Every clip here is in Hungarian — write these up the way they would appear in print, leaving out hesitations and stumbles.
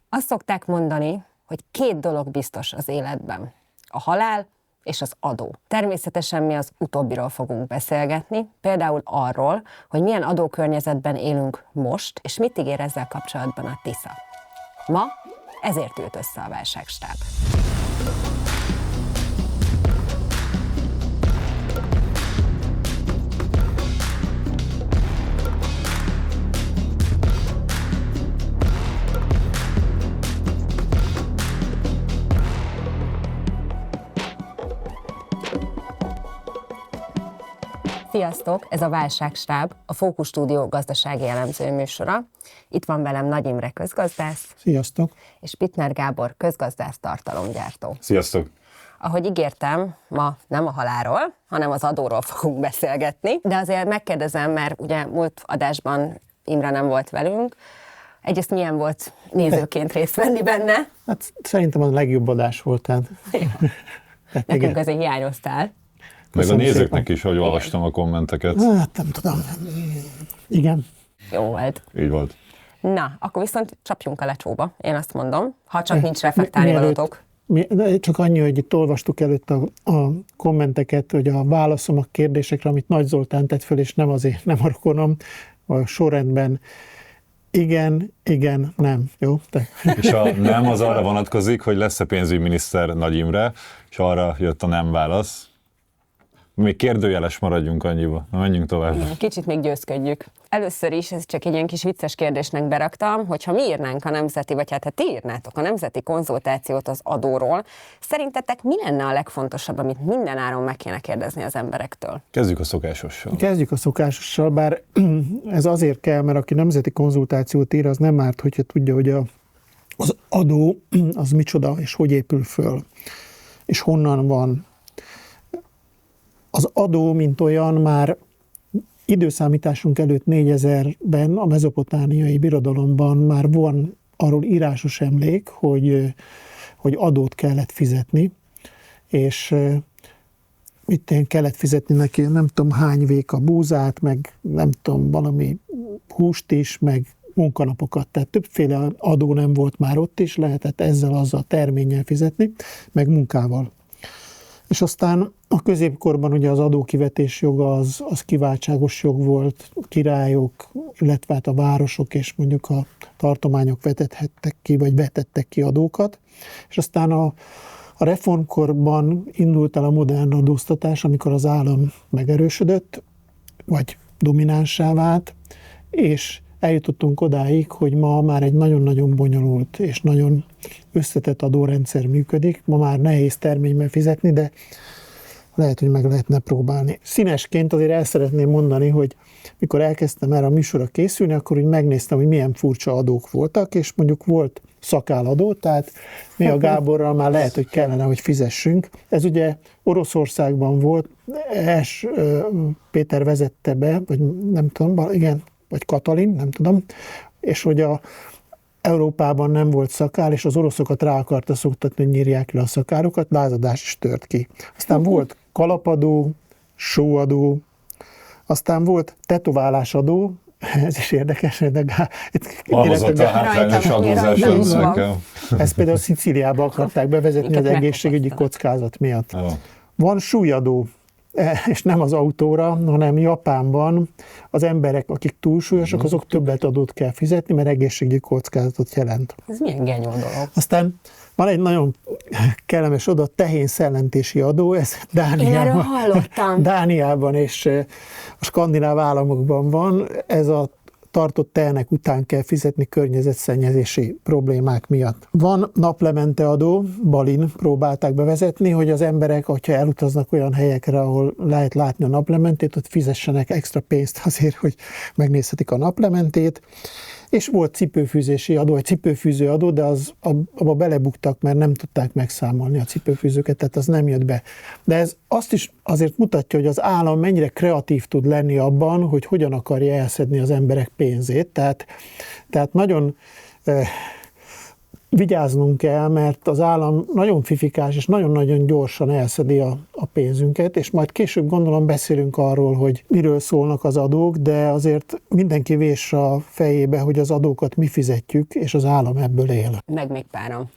Azt szokták mondani, hogy 2 dolog biztos az életben. A halál és az adó. Természetesen mi az utóbbiról fogunk beszélgetni, például arról, hogy milyen adókörnyezetben élünk most, és mit ígér ezzel kapcsolatban a Tisza. Ma ezért ült össze a válságstáb. Sziasztok! Ez a Válságstáb, a Fókusz Stúdió gazdasági elemző műsora. Itt van velem Nagy Imre közgazdász. Sziasztok! És Pittner Gábor közgazdász tartalomgyártó. Sziasztok! Ahogy ígértem, ma nem a halálról, hanem az adóról fogunk beszélgetni. De azért megkérdezem, mert ugye múlt adásban Imre nem volt velünk. Egyrészt milyen volt nézőként részt venni benne? Hát szerintem az a legjobb adás volt. Tehát. Nekünk azért hiányoztál. Meg a nézőknek is, hogy olvastam a kommenteket. Hát nem tudom. Igen. Jó volt. Így volt. Na, akkor viszont csapjunk a lecsóba, én azt mondom, ha csak nincs reflektálni valótok. Csak annyi, hogy itt olvastuk előtt a kommenteket, hogy a válaszom a kérdésekre, amit Nagy Zoltán tett föl, és nem azért, nem a rokonom, a sorrendben igen, nem. Jó? És a nem az arra vonatkozik, hogy lesz-e pénzügyminiszter Nagy Imre, és arra jött a nem válasz. Még kérdőjeles maradjunk annyiba. Na, menjünk tovább. Kicsit még győzködjük. Először is, ez csak egy ilyen kis vicces kérdésnek beraktam, hogyha mi írnánk a nemzeti, vagy hát ti írnátok a nemzeti konzultációt az adóról, szerintetek mi lenne a legfontosabb, amit mindenáron meg kéne kérdezni az emberektől? Kezdjük a szokásossal. Kezdjük a szokásossal, bár ez azért kell, mert aki nemzeti konzultációt ír, az nem árt, hogyha tudja, hogy az adó az micsoda, és hogy épül föl, és honnan van. Az adó, mint olyan, már időszámításunk előtt 4000-ben a mezopotámiai birodalomban már van arról írásos emlék, hogy adót kellett fizetni, és kellett fizetni neki nem tudom hány véka búzát, meg nem tudom valami húst is, meg munkanapokat, tehát többféle adó nem volt már ott is, lehetett azzal terménnyel fizetni, meg munkával. És aztán a középkorban ugye az adókivetés joga az kiváltságos jog volt, királyok, illetve hát a városok és mondjuk a tartományok vetethettek ki, vagy vetettek ki adókat. És aztán a reformkorban indult el a modern adóztatás, amikor az állam megerősödött, vagy dominánsá vált, és eljutottunk odáig, hogy ma már egy nagyon-nagyon bonyolult és nagyon összetett adórendszer működik. Ma már nehéz terményben fizetni, de lehet, hogy meg lehetne próbálni. Színesként azért el szeretném mondani, hogy mikor elkezdtem erre a műsorra készülni, akkor úgy megnéztem, hogy milyen furcsa adók voltak, és mondjuk volt szakálladó, tehát mi a Gáborral már lehet, hogy kellene, hogy fizessünk. Ez ugye Oroszországban volt, Péter vezette be, vagy nem tudom, igen, vagy Katalin, nem tudom, és hogy Európában nem volt szakál, és az oroszokat rá akarta szoktatni, hogy nyírják le a szakárokat, lázadás is tört ki. Aztán volt kalapadó, sóadó, aztán volt tetoválásadó, ez is érdekes, de Almozott a hátrányos adózásra. Ezt például Szicíliába akarták bevezetni az egészségügyi kockázat miatt. Van súlyadó, és nem az autóra, hanem Japánban az emberek, akik túlsúlyosak, azok többet adót kell fizetni, mert egészségügyi kockázatot jelent. Ez milyen genyó dolog. Aztán van egy nagyon kellemes oda, tehén szellentési adó, ez Dániában és a skandináv államokban van, ez a tartott tehenek után kell fizetni környezetszennyezési problémák miatt. Van naplemente adó, Balin próbálták bevezetni, hogy az emberek, hogyha elutaznak olyan helyekre, ahol lehet látni a naplementét, ott fizessenek extra pénzt azért, hogy megnézhetik a naplementét. És volt cipőfűzési adó, egy cipőfűző adó, de abba belebuktak, mert nem tudták megszámolni a cipőfűzőket, tehát az nem jött be. De ez azt is azért mutatja, hogy az állam mennyire kreatív tud lenni abban, hogy hogyan akarja elszedni az emberek pénzét. Tehát nagyon vigyáznunk kell, mert az állam nagyon fifikás, és nagyon-nagyon gyorsan elszedi a pénzünket, és majd később gondolom beszélünk arról, hogy miről szólnak az adók, de azért mindenki vés a fejébe, hogy az adókat mi fizetjük, és az állam ebből él. Meg még párom.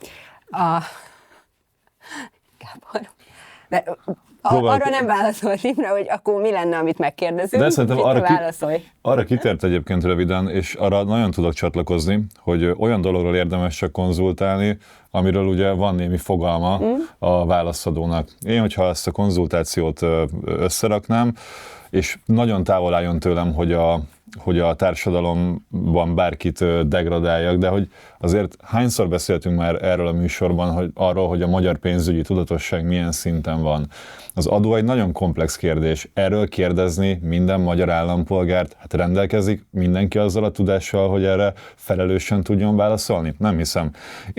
Gábor. De arra nem válaszolt Imre, hogy akkor mi lenne, amit megkérdezünk. De szerintem válaszolj. arra kitért egyébként röviden, és arra nagyon tudok csatlakozni, hogy olyan dologról érdemes csak konzultálni, amiről ugye van némi fogalma a válaszadónak. Én, hogyha ezt a konzultációt összeraknám, és nagyon távol álljon tőlem, hogy a társadalomban bárkit degradáljak, de hogy azért hányszor beszéltünk már erről a műsorban, hogy arról, hogy a magyar pénzügyi tudatosság milyen szinten van. Az adó egy nagyon komplex kérdés. Erről kérdezni minden magyar állampolgárt, hát rendelkezik mindenki azzal a tudással, hogy erre felelősen tudjon válaszolni? Nem hiszem.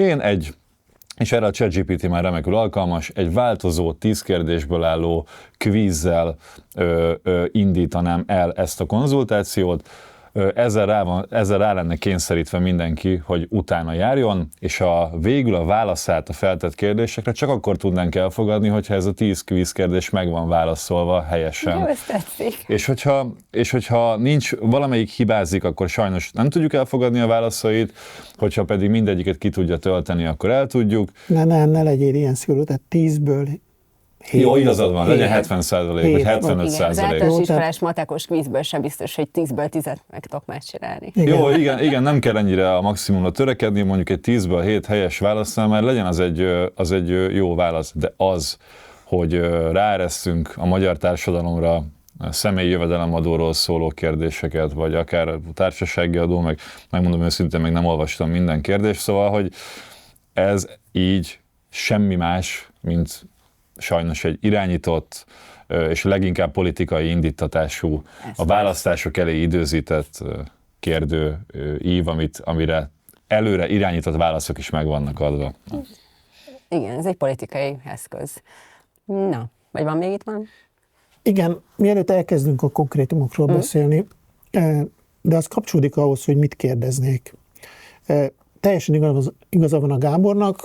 És erre a ChatGPT már remekül alkalmas, egy változó 10 kérdésből álló kvízzel indítanám el ezt a konzultációt, ezzel rá lenne kényszerítve mindenki, hogy utána járjon, és végül a válaszát a feltett kérdésekre csak akkor tudnánk elfogadni, hogyha ez a 10 kvízkérdés meg van válaszolva helyesen. Jó, ezt tetszik. És hogyha nincs, valamelyik hibázik, akkor sajnos nem tudjuk elfogadni a válaszait, hogyha pedig mindegyiket ki tudja tölteni, akkor el tudjuk. Ne legyél ilyen szigorú, tehát 10-ből 7. Jó, igazad van, legyen 70% vagy 75%. Az általános iskolás matekos kvízből sem biztos, hogy 10-ből 10-et meg tudok megcsinálni. Igen. Jó, igen, nem kell ennyire a maximumra törekedni, mondjuk egy 10-ből 7 helyes válasznál már legyen az egy jó válasz, de az, hogy ráeresztünk a magyar társadalomra személyi jövedelemadóról szóló kérdéseket, vagy akár a társasági adó, meg megmondom őszintén, még nem olvastam minden kérdést, szóval, hogy ez így semmi más, mint sajnos egy irányított és leginkább politikai indítatású, a választások elé időzített kérdő ív, amire előre irányított válaszok is meg vannak adva. Igen, ez egy politikai eszköz. Na, vagy van még itt van? Igen, mielőtt elkezdünk a konkrétumokról beszélni, de az kapcsolódik ahhoz, hogy mit kérdeznék. Teljesen igaza van a Gábornak,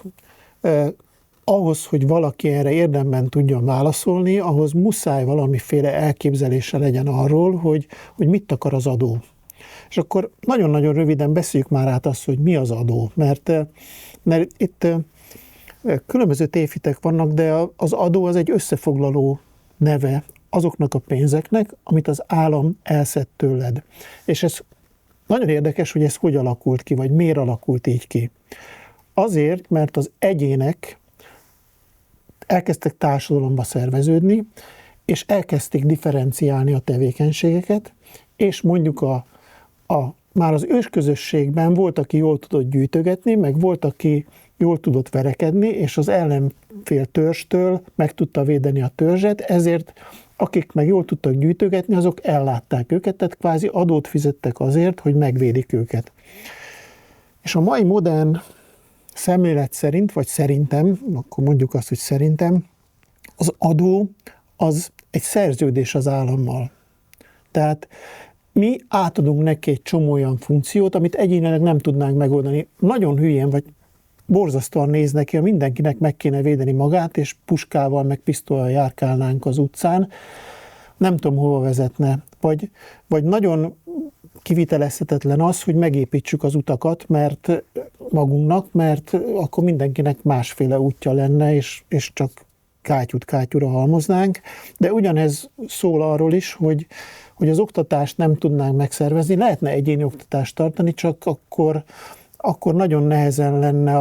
ahhoz, hogy valaki erre érdemben tudjon válaszolni, ahhoz muszáj valamiféle elképzelése legyen arról, hogy mit akar az adó. És akkor nagyon-nagyon röviden beszéljük már át azt, hogy mi az adó, mert itt különböző tévhitek vannak, de az adó az egy összefoglaló neve azoknak a pénzeknek, amit az állam elszed tőled. És ez nagyon érdekes, hogy ez hogy alakult ki, vagy miért alakult így ki. Azért, mert az egyének elkezdtek társadalomba szerveződni, és elkezdték differenciálni a tevékenységeket, és mondjuk már az ősközösségben volt, aki jól tudott gyűjtögetni, meg volt, aki jól tudott verekedni, és az ellenfél törzstől meg tudta védeni a törzset, ezért akik meg jól tudtak gyűjtögetni, azok ellátták őket, tehát kvázi adót fizettek azért, hogy megvédik őket. És a mai modern szemlélet szerint, vagy szerintem, akkor mondjuk azt, hogy szerintem, az adó az egy szerződés az állammal. Tehát mi átadunk neki egy csomó olyan funkciót, amit egyénileg nem tudnánk megoldani. Nagyon hülyén, vagy borzasztóan néz neki, ha mindenkinek meg kéne védeni magát, és puskával, meg pisztolyal járkálnánk az utcán. Nem tudom, hova vezetne. Vagy nagyon kivitelezhetetlen az, hogy megépítsük az utakat magunknak, mert akkor mindenkinek másféle útja lenne, és csak kátyúra halmoznánk. De ugyanez szól arról is, hogy az oktatást nem tudnánk megszervezni. Lehetne egyéni oktatást tartani, csak akkor nagyon nehezen lenne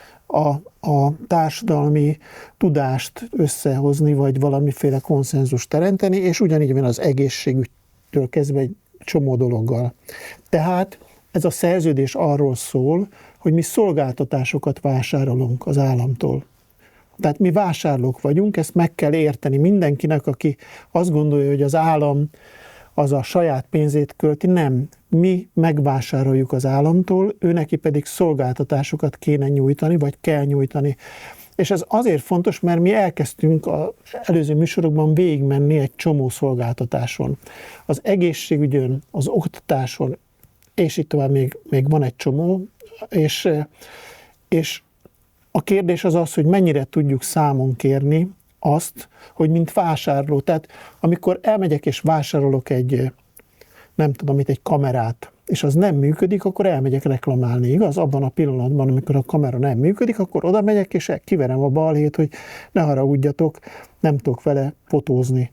a társadalmi tudást összehozni, vagy valamiféle konszenzust teremteni, és ugyanígy van az egészségügytől kezdve egy csomó dologgal. Tehát ez a szerződés arról szól, hogy mi szolgáltatásokat vásárolunk az államtól. Tehát mi vásárlók vagyunk, ezt meg kell érteni mindenkinek, aki azt gondolja, hogy az állam az a saját pénzét költi, nem. Mi megvásároljuk az államtól, ő neki pedig szolgáltatásokat kéne nyújtani, vagy kell nyújtani. És ez azért fontos, mert mi elkezdtünk az előző műsorokban végigmenni egy csomó szolgáltatáson. Az egészségügyön, az oktatáson, és itt tovább még van egy csomó, És a kérdés az az, hogy mennyire tudjuk számon kérni azt, hogy mint vásárló, tehát amikor elmegyek és vásárolok egy, nem tudom mit, egy kamerát, és az nem működik, akkor elmegyek reklamálni, igaz? Abban a pillanatban, amikor a kamera nem működik, akkor oda megyek, és kiverem a balhét, hogy ne haragudjatok, nem tudok vele fotózni.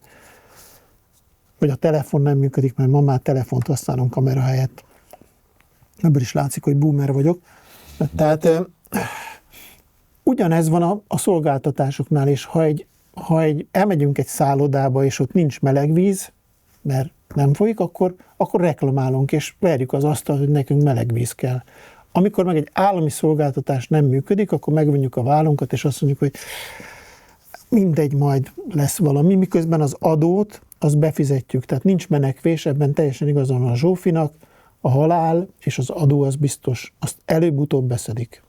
Vagy a telefon nem működik, mert ma már telefont használom kamera helyett. Ebből is látszik, hogy boomer vagyok. Tehát ugyanez van a szolgáltatásoknál is. Ha elmegyünk egy szállodába, és ott nincs meleg víz, mert nem folyik, akkor reklamálunk, és verjük az asztalt, hogy nekünk meleg víz kell. Amikor meg egy állami szolgáltatás nem működik, akkor megvonjuk a vállunkat, és azt mondjuk, hogy mindegy, majd lesz valami, miközben az adót, azt befizetjük. Tehát nincs menekvés, ebben teljesen igazán van a Zsófinak, a halál és az adó az biztos, azt előbb-utóbb beszedik.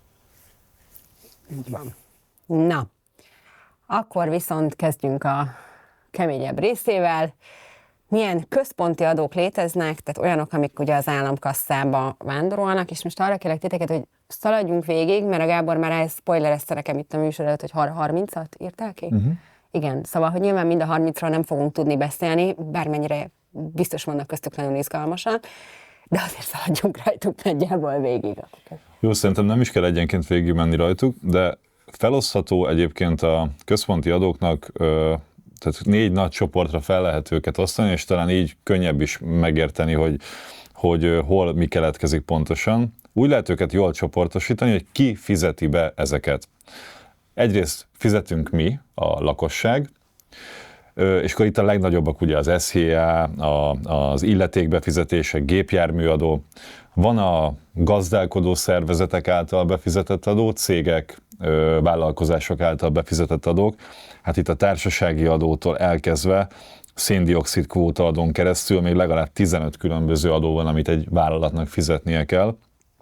Így van. Na, akkor viszont kezdjünk a keményebb részével. Milyen központi adók léteznek, tehát olyanok, amik ugye az államkasszába vándorolnak, és most arra kérlek titeket, hogy szaladjunk végig, mert a Gábor már spoilerezte nekem itt a műsor előtt, hogy 30-at írtál ki? Uh-huh. Igen, szóval, hogy nyilván mind a 30-ról nem fogunk tudni beszélni, bármennyire biztos vannak köztük nagyon izgalmasan, de azért szaladjunk rajtuk nagyjából végig. Jó, szerintem nem is kell egyenként végig menni rajtuk, de felosztható egyébként a központi adóknak, tehát 4 nagy csoportra fel lehet őket osztani, és talán így könnyebb is megérteni, hogy hol mi keletkezik pontosan. Úgy lehet őket jól csoportosítani, hogy ki fizeti be ezeket. Egyrészt fizetünk mi, a lakosság, és akkor itt a legnagyobbak ugye az SZIA, az illetékbefizetések, gépjárműadó, van a gazdálkodó szervezetek által befizetett adó, cégek, vállalkozások által befizetett adók, hát itt a társasági adótól elkezdve szén-dioxid kvóta adón keresztül még legalább 15 különböző adó van, amit egy vállalatnak fizetnie kell.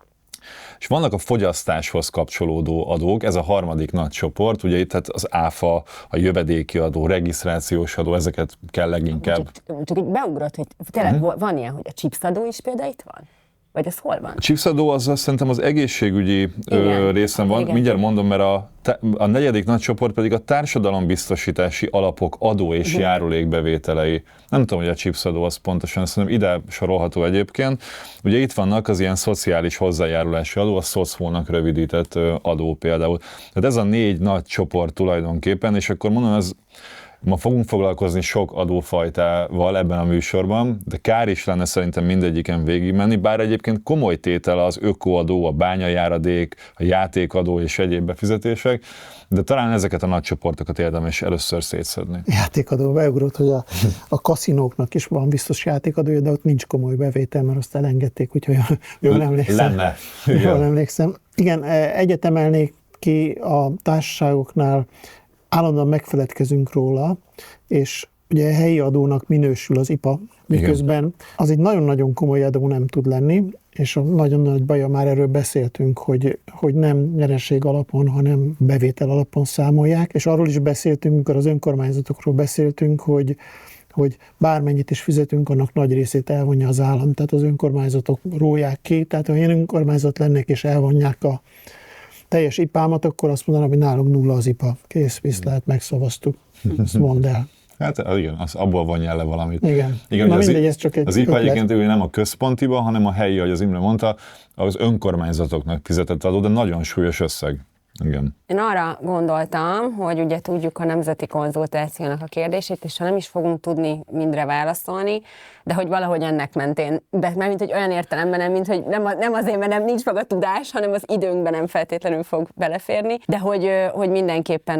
És vannak a fogyasztáshoz kapcsolódó adók, ez a harmadik nagy csoport, ugye itt hát az áfa, a jövedéki adó, regisztrációs adó, ezeket kell leginkább. Csak így beugrott, hogy tényleg van ilyen, hogy a chipsadó is például itt van? Vagy ez hol van? A chipsadó az szerintem az egészségügyi részen van. Igen. Mindjárt mondom, mert a negyedik nagy csoport pedig a társadalombiztosítási alapok adó és járulékbevételei. Nem tudom, hogy a chipsadó az pontosan, szerintem ide sorolható egyébként. Ugye itt vannak az ilyen szociális hozzájárulási adó, a SZOSZFO-nak rövidített adó például. Tehát ez a 4 nagy csoport tulajdonképpen, és akkor mondom, ma fogunk foglalkozni sok adófajtával ebben a műsorban, de kár is lenne szerintem mindegyiken végigmenni, bár egyébként komoly tétel az ökoadó, a bányajáradék, a játékadó és egyéb befizetések, de talán ezeket a nagy csoportokat érdemes először szétszedni. Játékadó, beugrott, hogy a kaszinóknak is van biztos játékadója, de ott nincs komoly bevétel, mert azt elengedték, úgyhogy jól emlékszem. Lenne. Jól emlékszem. Igen, egyet emelnék ki a társaságoknál, állandóan megfeledkezünk róla, és ugye helyi adónak minősül az IPA, miközben az egy nagyon-nagyon komoly adó nem tud lenni, és a nagyon nagy baja, már erről beszéltünk, hogy nem nyereség alapon, hanem bevétel alapon számolják, és arról is beszéltünk, amikor az önkormányzatokról beszéltünk, hogy bármennyit is fizetünk, annak nagy részét elvonja az állam, tehát az önkormányzatok róják ki, tehát ha ilyen önkormányzat lennek és elvonják a teljes IPA-mat, akkor azt mondanám, hogy nálunk nulla az IPA. Kész, viszlát, megszavaztuk. Ezt mondd el. Hát igen, abból vonjál le valamit. Igen. Na mindegy, ez csak egy az IPA egyébként nem a központiba, hanem a helyi, ahogy az Imre mondta, az önkormányzatoknak fizetett adó, de nagyon súlyos összeg. Igen. Én arra gondoltam, hogy ugye tudjuk a nemzeti konzultációnak a kérdését, és ha nem is fogunk tudni mindre válaszolni, de hogy valahogy ennek mentén, de mármint, hogy olyan értelemben nem, mint hogy nem azért, mert nem nincs meg a tudás, hanem az időnkben nem feltétlenül fog beleférni, de hogy mindenképpen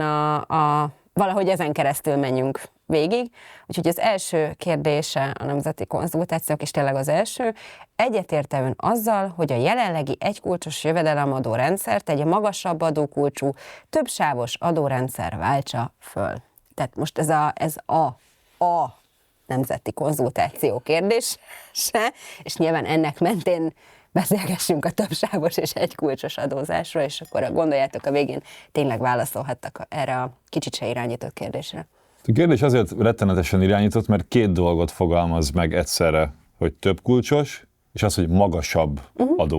valahogy ezen keresztül menjünk végig. Úgyhogy az első kérdése a nemzeti konzultációk, és tényleg az első, egyetért-e ön azzal, hogy a jelenlegi egykulcsos jövedelemadó rendszert egy magasabb adókulcsú, többsávos adórendszer váltsa föl? Tehát most ez a nemzeti konzultáció kérdése, és nyilván ennek mentén beszélgessünk a többsávos és egykulcsos adózásról, és akkor gondoljátok, a végén tényleg válaszolhattak erre a kicsit se irányított kérdésre. A kérdés azért rettenetesen irányított, mert 2 dolgot fogalmaz meg egyszerre, hogy több kulcsos, és az, hogy magasabb adó.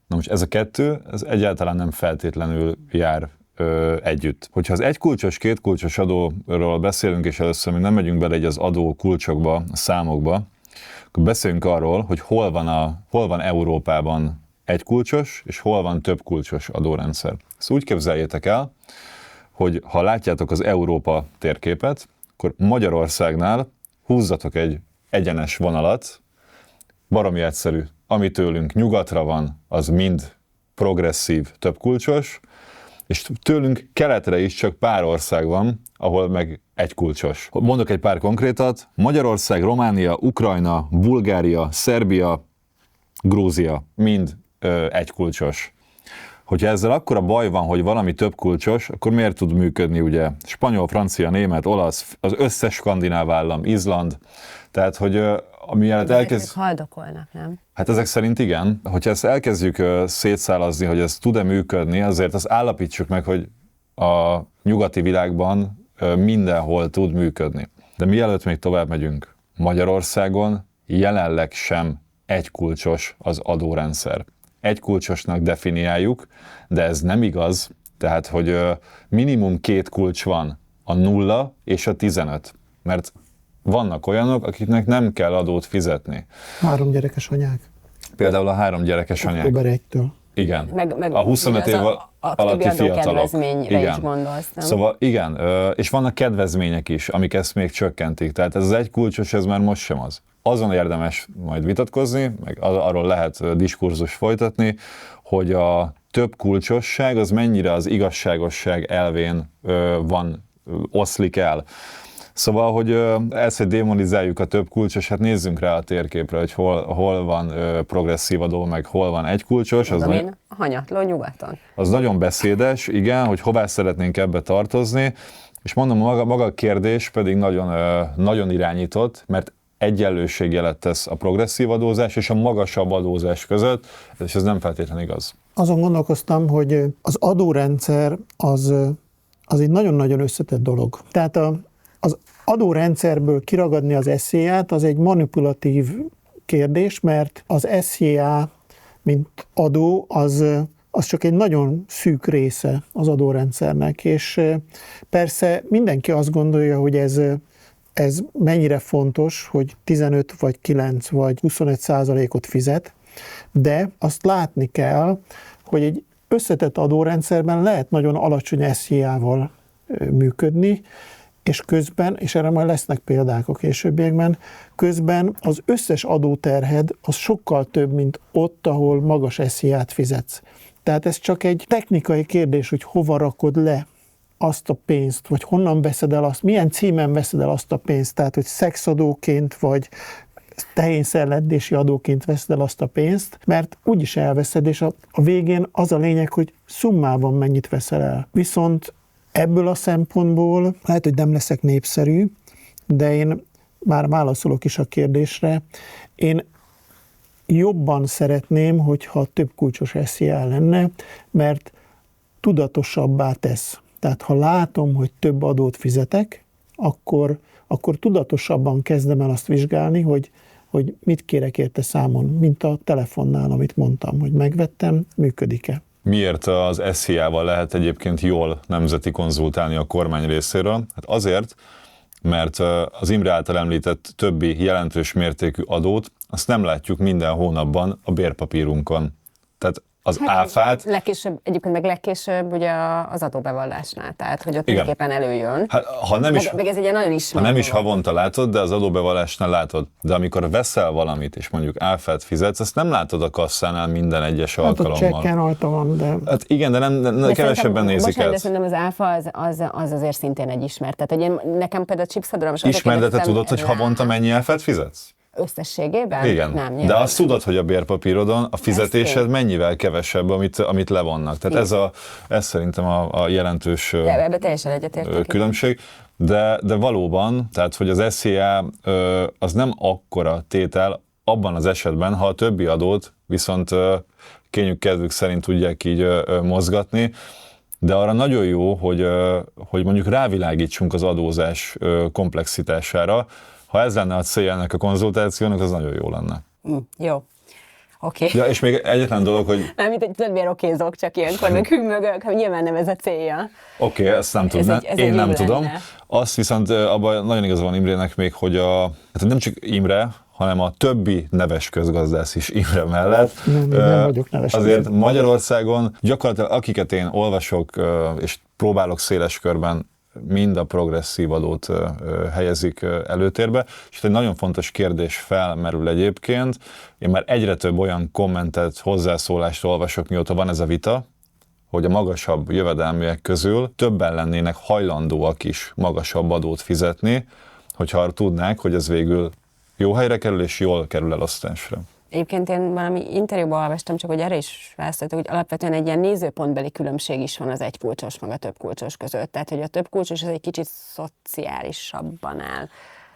Na most ez a kettő, ez egyáltalán nem feltétlenül jár együtt. Hogyha az egykulcsos, kétkulcsos adóról beszélünk, és először még nem megyünk bele egy az adó kulcsokba, a számokba, akkor beszéljünk arról, hogy hol van Európában egykulcsos, és hol van többkulcsos adórendszer. Ezt úgy képzeljétek el, hogy ha látjátok az Európa térképet, akkor Magyarországnál húzzatok egy egyenes vonalat, baromi egyszerű. Ami tőlünk nyugatra van, az mind progresszív, többkulcsos, és tőlünk keletre is csak pár ország van, ahol meg egykulcsos. Mondok egy pár konkrétat. Magyarország, Románia, Ukrajna, Bulgária, Szerbia, Grúzia, mind egykulcsos. Hogyha ezzel akkora baj van, hogy valami többkulcsos, akkor miért tud működni ugye spanyol, francia, német, olasz, az összes skandináv állam, Izland, tehát hogy mielőtt elkezd... haldokolnak, nem? Hát ezek szerint igen. Hogyha ezt elkezdjük szétszálazni, hogy ez tud-e működni, azért azt állapítsuk meg, hogy a nyugati világban mindenhol tud működni. De mielőtt még tovább megyünk, Magyarországon jelenleg sem egykulcsos az adórendszer. Egykulcsosnak definiáljuk, de ez nem igaz, tehát hogy minimum 2 kulcs van, a 0 és a 15, mert vannak olyanok, akiknek nem kell adót fizetni. 3 gyerekes anyák. Például a 3 gyerekes anyák. Október 1-től. Igen. Meg A 25 év alatti fiatalok. Kedvezményre is gondolsz, nem? Szóval igen, és vannak kedvezmények is, amik ezt még csökkentik. Tehát ez az egykulcsos, ez már most sem az. Azon érdemes majd vitatkozni, meg arról lehet diskurzus folytatni, hogy a több kulcsosság az mennyire az igazságosság elvén oszlik el. Szóval, hogy ezt, hogy démonizáljuk a több kulcsos, hát nézzünk rá a térképre, hogy hol van progresszív adó, meg hol van egy kulcsos. Az hanyatló nyugaton. Az nagyon beszédes, igen, hogy hová szeretnénk ebbe tartozni, és mondom, maga a kérdés pedig nagyon irányított, mert egyenlőségjelet tesz a progresszív adózás és a magasabb adózás között, és ez nem feltétlenül igaz. Azon gondolkoztam, hogy az adórendszer az egy nagyon-nagyon összetett dolog. Tehát az adórendszerből kiragadni az SZIA-t, az egy manipulatív kérdés, mert az SZIA, mint adó, az csak egy nagyon szűk része az adórendszernek, és persze mindenki azt gondolja, hogy ez mennyire fontos, hogy 15 vagy 9 vagy 25%-ot fizet, de azt látni kell, hogy egy összetett adórendszerben lehet nagyon alacsony SZIA-val működni, és közben, és erre majd lesznek példák a későbbiekben, közben az összes adóterhed az sokkal több, mint ott, ahol magas SZIA-t fizetsz. Tehát ez csak egy technikai kérdés, hogy hova rakod le azt a pénzt, vagy honnan veszed el azt, milyen címen veszed el azt a pénzt, tehát hogy szexadóként, vagy tehénszelledési adóként veszed el azt a pénzt, mert úgyis elveszed, és a végén az a lényeg, hogy szummában mennyit veszel el. Viszont ebből a szempontból lehet, hogy nem leszek népszerű, de én már válaszolok is a kérdésre. Én jobban szeretném, hogyha több kulcsos SZIA lenne, mert tudatosabbá tesz. Tehát ha látom, hogy több adót fizetek, akkor tudatosabban kezdem el azt vizsgálni, hogy mit kérek érte számon, mint a telefonnál, amit mondtam, hogy megvettem, működik-e. Miért az SZIA-val lehet egyébként jól nemzeti konzultálni a kormány részéről? Hát azért, mert az Imre által említett többi jelentős mértékű adót, azt nem látjuk minden hónapban a bérpapírunkon. Tehát az áfát... Legkésőbb ugye az adóbevallásnál, tehát hogy ott mindenképpen előjön. Hát, meg ez egy nagyon ismert. Ha nem is havonta látod, de az adóbevallásnál látod. De amikor veszel valamit, és mondjuk áfát fizetsz, azt nem látod a kasszánál minden egyes alkalommal. Hát a csekken rajta van, de... Hát igen, de kevesebben nézik el. De szerintem az áfa az azért szintén egy ismert. Tehát, hogy nekem például chipszadra most... Ismert, de te tudod, hogy havonta mennyi áfát fizetsz? Összességében? Igen, nem, de azt tudod, hogy a bérpapírodon a fizetésed mennyivel kevesebb, amit levonnak. Tehát ez szerintem a jelentős ebbe teljesen egyetértek. Különbség. De valóban, tehát hogy az SZIA az nem akkora tétel abban az esetben, ha a többi adót viszont kényük kedvük szerint tudják így mozgatni, de arra nagyon jó, hogy mondjuk rávilágítsunk az adózás komplexitására. Ha ez lenne a célja ennek a konzultációnak, az nagyon jó lenne. Jó. Oké. Ja, és még egyetlen dolog, hogy Nem, mint egy többért okézok, csak ilyenkor meg hümmögök, hogy nyilván nem ez a célja. oké, ezt nem tudom, ez én egy nem jó tudom. lenne. Azt viszont abban nagyon igaza van Imrének még, hogy hát nem csak Imre, hanem a többi neves közgazdász is Imre mellett. Nem vagyok neves. Azért Magyarországon gyakorlatilag akiket én olvasok és próbálok széles körben, mind a progresszív adót helyezik előtérbe, és egy nagyon fontos kérdés felmerül egyébként. Én már egyre több olyan kommentet, hozzászólást olvasok, mióta van ez a vita, hogy a magasabb jövedelműek közül többen lennének hajlandóak is magasabb adót fizetni, hogyha tudnák, hogy ez végül jó helyre kerül és jól kerül elosztásra. Egyébként én valami interjúban olvastam, csak hogy erre is választottak, hogy alapvetően egy ilyen nézőpontbeli különbség is van az egykulcsos meg a többkulcsos között. Tehát, hogy a többkulcsos az egy kicsit szociálisabban áll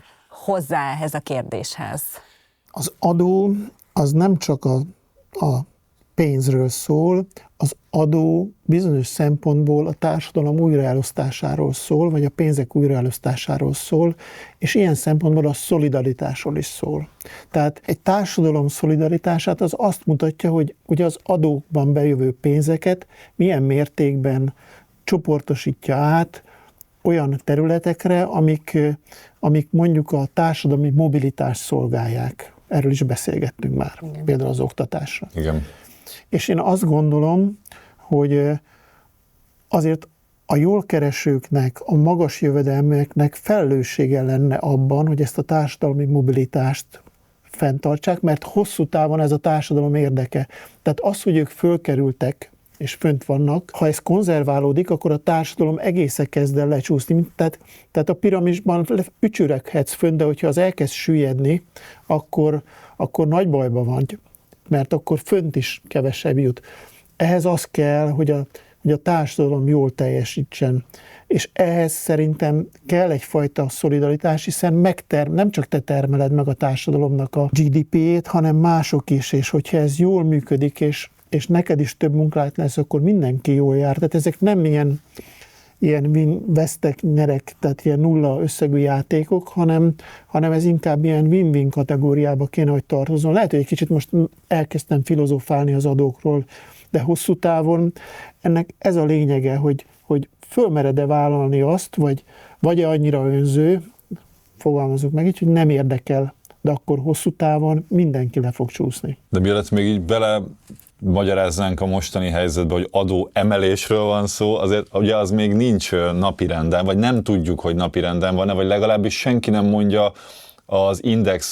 hozzá ehhez a kérdéshez. Az adó az nem csak a pénzről szól, az adó bizonyos szempontból a társadalom újraelosztásáról szól, vagy a pénzek újraelosztásáról szól, és ilyen szempontból a szolidaritásról is szól. Tehát egy társadalom szolidaritását az azt mutatja, hogy ugye az adókban bejövő pénzeket milyen mértékben csoportosítja át olyan területekre, amik mondjuk a társadalmi mobilitást szolgálják. Erről is beszélgettünk már, igen. Például az oktatásra. Igen. És én azt gondolom, hogy azért a jól keresőknek, a magas jövedelmeknek felelőssége lenne abban, hogy ezt a társadalmi mobilitást fenntartsák, mert hosszú távon ez a társadalom érdeke. Tehát az, hogy ők fölkerültek és fönt vannak, ha ez konzerválódik, akkor a társadalom egészen kezd el lecsúszni. Tehát a piramisban ücsüreghetsz fönt, de hogyha az elkezd süllyedni, akkor nagy bajba vagy, mert akkor fönt is kevesebb jut. Ehhez az kell, hogy a társadalom jól teljesítsen. És ehhez szerintem kell egyfajta szolidaritás, hiszen nem csak te termeled meg a társadalomnak a GDP-jét, hanem mások is, és hogyha ez jól működik, és neked is több munkát lesz, akkor mindenki jól jár. Tehát ezek nem ilyen vesztek, nyerek, tehát ilyen nulla összegű játékok, hanem ez inkább ilyen win-win kategóriába kéne, hogy tartozzon. Lehet, hogy egy kicsit most elkezdtem filozofálni az adókról, de hosszú távon ennek ez a lényege, hogy fölmered-e vállalni azt, vagy annyira önző, fogalmazunk meg így, hogy nem érdekel, de akkor hosszú távon mindenki le fog csúszni. De mielőtt még így bele magyaráznánk a mostani helyzetbe, hogy adó emelésről van szó, azért ugye az még nincs napirenden, vagy nem tudjuk, hogy napirenden van-e, vagy legalábbis senki nem mondja az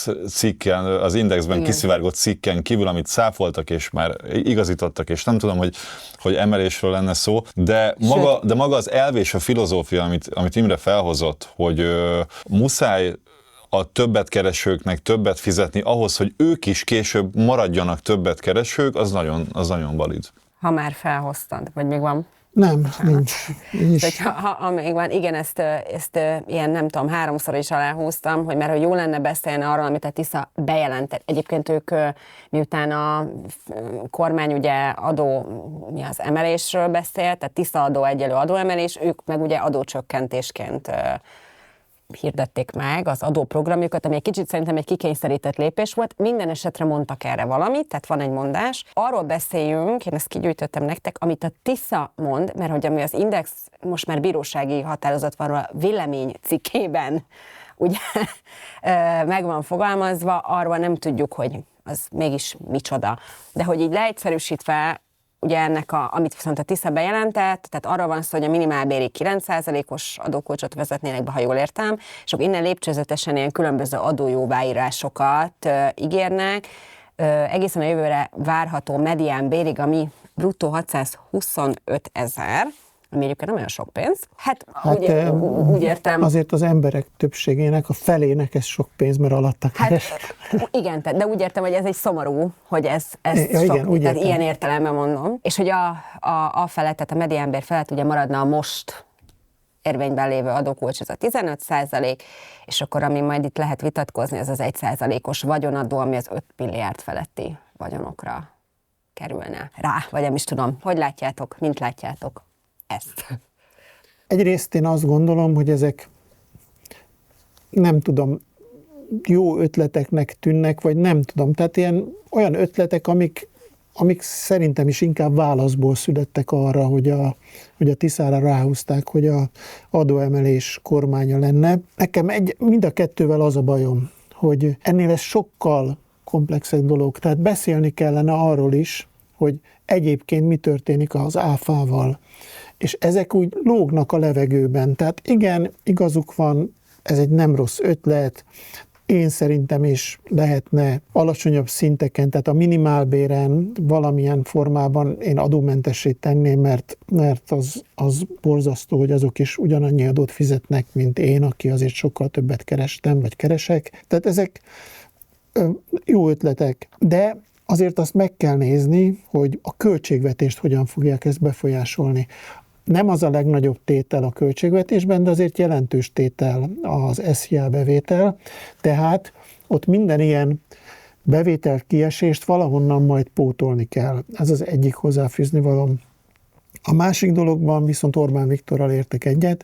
az indexben kiszivárgott cikken kívül, amit száfoltak és már igazítottak, és nem tudom, hogy emelésről lenne szó, de maga az elv és a filozófia, amit Imre felhozott, hogy muszáj a többet keresőknek többet fizetni ahhoz, hogy ők is később maradjanak többet keresők, az nagyon valid. Ha már felhoztad, vagy még van? Nem, nincs. Ha még van, igen, ezt ilyen nem tudom, 3-szor is aláhúztam, mert hogy jó lenne beszélni arról, amit a Tisza bejelentett. Egyébként ők, miután a kormány ugye az emelésről beszélt, tehát Tisza adó egyelő adóemelés, ők meg ugye adócsökkentésként hirdették meg az adóprogramjukat, ami egy kicsit szerintem egy kikényszerített lépés volt. Minden esetre mondtak erre valamit, tehát van egy mondás. Arról beszéljünk, én ezt kigyűjtöttem nektek, amit a Tisza mond, mert hogy ami az Index most már bírósági határozat van a vélemény cikkében, ugye meg van fogalmazva, arról nem tudjuk, hogy az mégis micsoda. De hogy így leegyszerűsítve, ugye ennek, amit viszont a Tisza bejelentett, tehát arra van szó, hogy a minimálbéri 9%-os adókulcsot vezetnének be, ha jól értem, és akkor innen lépcsőzetesen ilyen különböző adójóváírásokat ígérnek. Egészen a jövőre várható mediánbérig, ami bruttó 625 000, ami egyébként nem olyan sok pénz. Hát úgy értem. Azért az emberek többségének, a felének ez sok pénz, mert alatta keres. Igen, de úgy értem, hogy ez egy szomorú, hogy ez ja, sok, igen, tehát ilyen értelemben mondom. És hogy a felett, tehát a mediánbér felett ugye maradna a most érvényben lévő adókulcs, ez a 15%, és akkor ami majd itt lehet vitatkozni, ez az 1%-os vagyonadó, ami az 5 milliárd feletti vagyonokra kerülne rá, vagy nem is tudom. Hogy látjátok, mint látjátok ezt? Egyrészt én azt gondolom, hogy ezek, nem tudom, jó ötleteknek tűnnek, vagy nem tudom. Tehát olyan ötletek, amik szerintem is inkább válaszból születtek arra, hogy a Tiszára ráhúzták, hogy a adóemelés kormánya lenne. Nekem mind a kettővel az a bajom, hogy ennél ez sokkal komplexebb dolog. Tehát beszélni kellene arról is, hogy egyébként mi történik az áfával. És ezek úgy lógnak a levegőben. Tehát igen, igazuk van, ez egy nem rossz ötlet, én szerintem is lehetne alacsonyabb szinteken, tehát a minimálbéren valamilyen formában én adómentessé tenném, mert az borzasztó, hogy azok is ugyanannyi adót fizetnek, mint én, aki azért sokkal többet kerestem, vagy keresek. Tehát ezek jó ötletek, de azért azt meg kell nézni, hogy a költségvetést hogyan fogják ezt befolyásolni. Nem az a legnagyobb tétel a költségvetésben, de azért jelentős tétel az SZIA bevétel, tehát ott minden ilyen bevétel kiesést valahonnan majd pótolni kell. Ez az egyik hozzáfűzni valóm. A másik dologban viszont Orbán Viktorral értek egyet.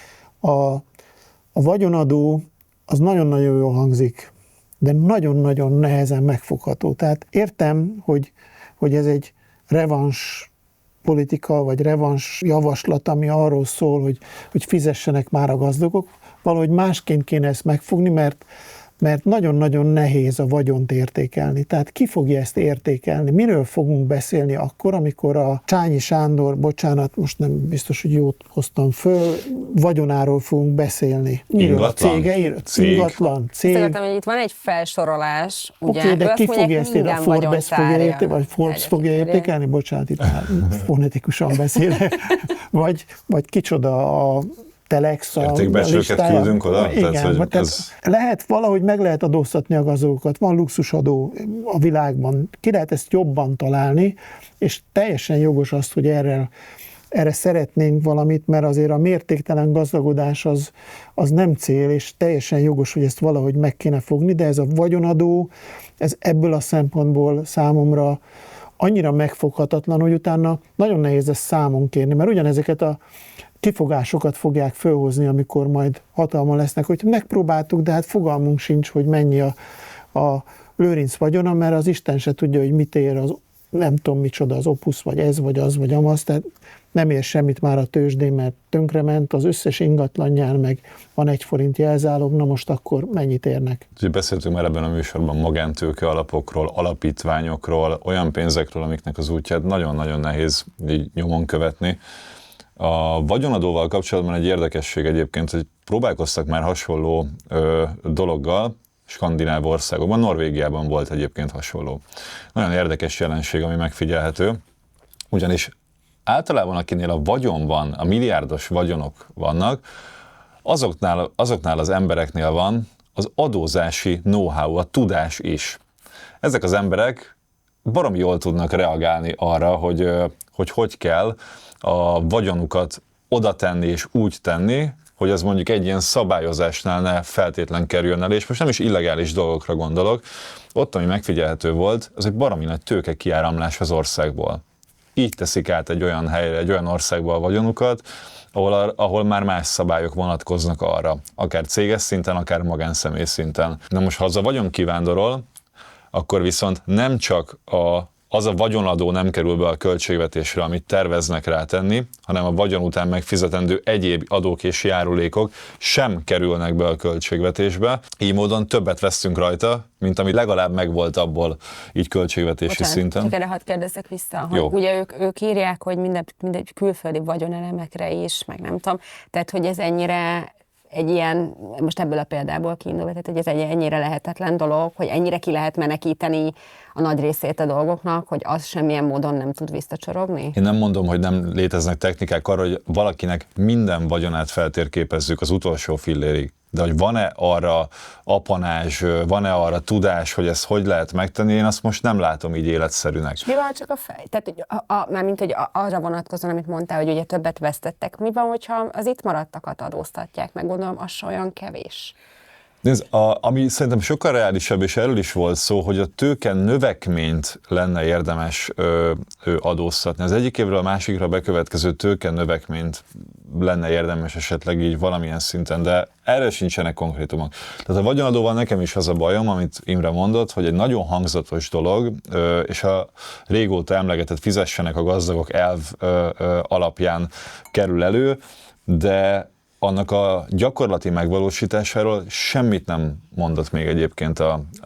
A vagyonadó az nagyon-nagyon jól hangzik, de nagyon-nagyon nehezen megfogható. Tehát értem, hogy ez egy revans politika, vagy revans javaslat, ami arról szól, hogy fizessenek már a gazdagok. Valahogy másként kéne ezt megfogni, mert nagyon-nagyon nehéz a vagyont értékelni. Tehát ki fogja ezt értékelni? Miről fogunk beszélni akkor, amikor a Csányi Sándor, bocsánat, most nem biztos, hogy jót hoztam föl, vagyonáról fogunk beszélni. Miről? Ingatlan? Ingatlan, cég. Szerintem, hogy itt van egy felsorolás, ugye? Oké, de ki fogja ezt minden a Forbes fogja értékelni? Bocsánat, itt fonetikusan beszélek. Vagy kicsoda a Telex értékbecsülőket küldünk oda? Igen, lehet valahogy meg lehet adóztatni a gazdagokat, van luxusadó a világban, ki lehet ezt jobban találni, és teljesen jogos az, hogy erre szeretnénk valamit, mert azért a mértéktelen gazdagodás az nem cél, és teljesen jogos, hogy ezt valahogy meg kéne fogni, de ez a vagyonadó, ez ebből a szempontból számomra annyira megfoghatatlan, hogy utána nagyon nehéz ezt számon kérni, mert ugyanezeket a kifogásokat fogják fölhozni, amikor majd hatalma lesznek, hogy megpróbáltuk, de hát fogalmunk sincs, hogy mennyi a Lőrinc vagyona, mert az Isten se tudja, hogy mit ér az, nem tudom micsoda, az Opus, vagy ez, vagy az, vagy amaz, tehát nem ér semmit már a tőzsdén, mert tönkrement, az összes ingatlanján meg van 1 forint jelzálog, na most akkor mennyit érnek? Beszéltünk már ebben a műsorban magántőke alapokról, alapítványokról, olyan pénzekről, amiknek az útját nagyon-nagyon nehéz így nyomon követni. A vagyonadóval kapcsolatban egy érdekesség egyébként, hogy próbálkoztak már hasonló dologgal, skandináv országokban, Norvégiában volt egyébként hasonló. Nagyon érdekes jelenség, ami megfigyelhető, ugyanis általában akinél a vagyonban, a milliárdos vagyonok vannak, azoknál az embereknél van az adózási know-how, a tudás is. Ezek az emberek baromi jól tudnak reagálni arra, hogy kell a vagyonukat oda tenni és úgy tenni, hogy az mondjuk egy ilyen szabályozásnál ne feltétlen kerüljön el, és most nem is illegális dolgokra gondolok. Ott, ami megfigyelhető volt, az egy baromi nagy tőke kiáramlás az országból. Így teszik át egy olyan helyre, egy olyan országba a vagyonukat, ahol már más szabályok vonatkoznak arra, akár céges szinten, akár magánszemély szinten. Na most, ha az a vagyon kivándorol, akkor viszont nem csak az a vagyonadó nem kerül be a költségvetésre, amit terveznek rátenni, hanem a vagyon után megfizetendő egyéb adók és járulékok sem kerülnek be a költségvetésbe. Így módon többet veszünk rajta, mint ami legalább megvolt abból így költségvetési szinten. Csak erre hadd kérdezzek vissza, hogy ugye ők írják, hogy mindegy külföldi vagyonelemekre is, meg nem tudom, tehát hogy ez ennyire egy ilyen, most ebből a példából kiindulva, tehát hogy ez egy ennyire lehetetlen dolog, hogy ennyire ki lehet menekíteni a nagy részét a dolgoknak, hogy az semmilyen módon nem tud visszacsorogni? Én nem mondom, hogy nem léteznek technikák arra, hogy valakinek minden vagyonát feltérképezzük az utolsó fillérig. De hogy van-e arra apanázs, van-e arra tudás, hogy ezt hogy lehet megtenni, én azt most nem látom így életszerűnek. És mi van csak a fej? Tehát, mármint, hogy arra vonatkozóan, amit mondtál, hogy ugye többet vesztettek. Mi van, hogyha az itt maradtakat adóztatják meg? Gondolom, az se olyan kevés. Nézd, ami szerintem sokkal reálisabb, és erről is volt szó, hogy a tőke növekményt lenne érdemes adóztatni. Az egyik évről a másikra bekövetkező tőke növekményt lenne érdemes esetleg így valamilyen szinten, de erre sincsenek konkrétumok. Tehát a vagyonadóval nekem is az a bajom, amit Imre mondott, hogy egy nagyon hangzatos dolog, és a régóta emlegetett fizessenek a gazdagok elv alapján kerül elő, de annak a gyakorlati megvalósításáról semmit nem mondott még egyébként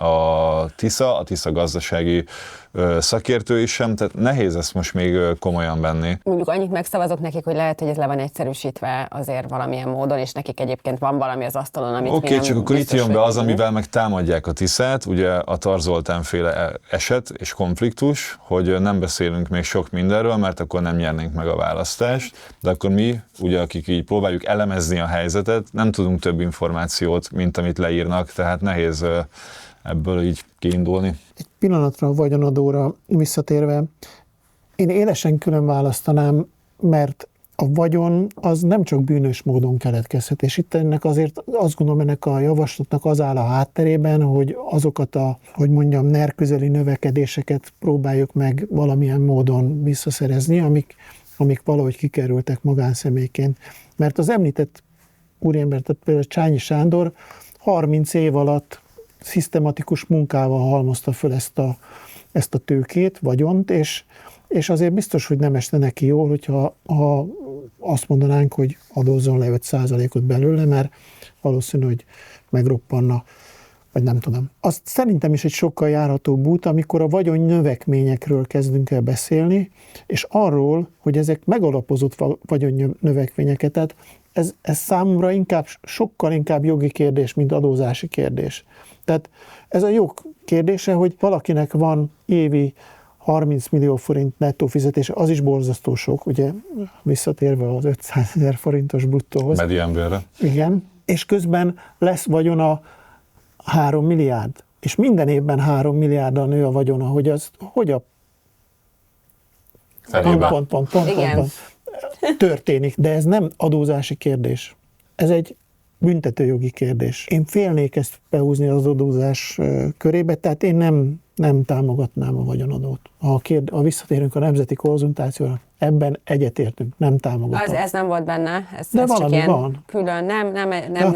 a TISZA gazdasági szakértői sem, tehát nehéz ezt most még komolyan venni. Mondjuk annyit megszavazok nekik, hogy lehet, hogy ez le van egyszerűsítve azért valamilyen módon, és nekik egyébként van valami az asztalon, amit Oké, csak akkor itt jön be az, amivel meg támadják a TISZÁT, ugye a Tar Zoltán féle eset és konfliktus, hogy nem beszélünk még sok mindenről, mert akkor nem nyernénk meg a választást, de akkor mi, ugye akik így próbáljuk elemezni a helyzetet, nem tudunk több információt, mint amit leírnak, tehát nehéz ebből így kiindulni. Egy pillanatra a vagyonadóra visszatérve, én élesen külön választanám, mert a vagyon az nem csak bűnös módon keletkezhet, és itt ennek azért azt gondolom, ennek a javaslatnak az áll a hátterében, hogy azokat a, hogy mondjam, NER közeli növekedéseket próbáljuk meg valamilyen módon visszaszerezni, amik valahogy kikerültek magánszemélyként. Mert az említett úriember, tehát például Csányi Sándor 30 év alatt szisztematikus munkával halmozta föl ezt a tőkét, vagyont, és azért biztos, hogy nem esne neki jól, hogyha azt mondanánk, hogy adózzon le 5%-ot belőle, mert valószínű, hogy megroppanna, vagy nem tudom. Azt szerintem is egy sokkal járhatóbb út, amikor a vagyon növekményekről kezdünk el beszélni, és arról, hogy ezek megalapozott vagyon növekményeket, tehát ez számomra sokkal inkább jogi kérdés, mint adózási kérdés. Tehát ez a jog kérdése, hogy valakinek van évi 30 millió forint nettó fizetése, az is borzasztó sok, ugye visszatérve az 500 000 forintos bruttóhoz. Mediánbérre. Igen, és közben lesz vagyona 3 milliárd, és minden évben 3 milliárddal nő a vagyona, hogy a pont történik, de ez nem adózási kérdés. Ez egy büntetőjogi kérdés. Én félnék ezt behúzni az adózás körébe, tehát én nem támogatnám a vagyonadót. Ha visszatérünk a nemzeti konzultációra, ebben egyetértünk, nem támogatom. Ez nem volt benne, ez valami csak van. Külön, nem,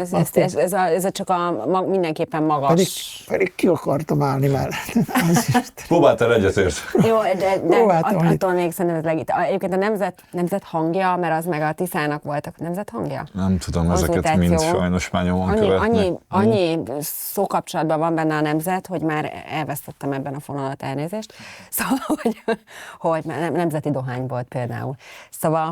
ez csak mindenképpen magas. Pedig ki akartam állni már. Próbáltál egyetért. Jó, de attól még szerintem ez legit. Egyébként a nemzet hangja, mert az meg a TISZÁnak voltak nemzet hangja? Nem tudom, ezeket mind sajnos már nyomon követnek. Annyi szókapcsolatban van benne a nemzet, hogy már elvesztettem ebben a fonalat, elnézést. Szóval, hogy nemzeti dohány volt például. Szóval,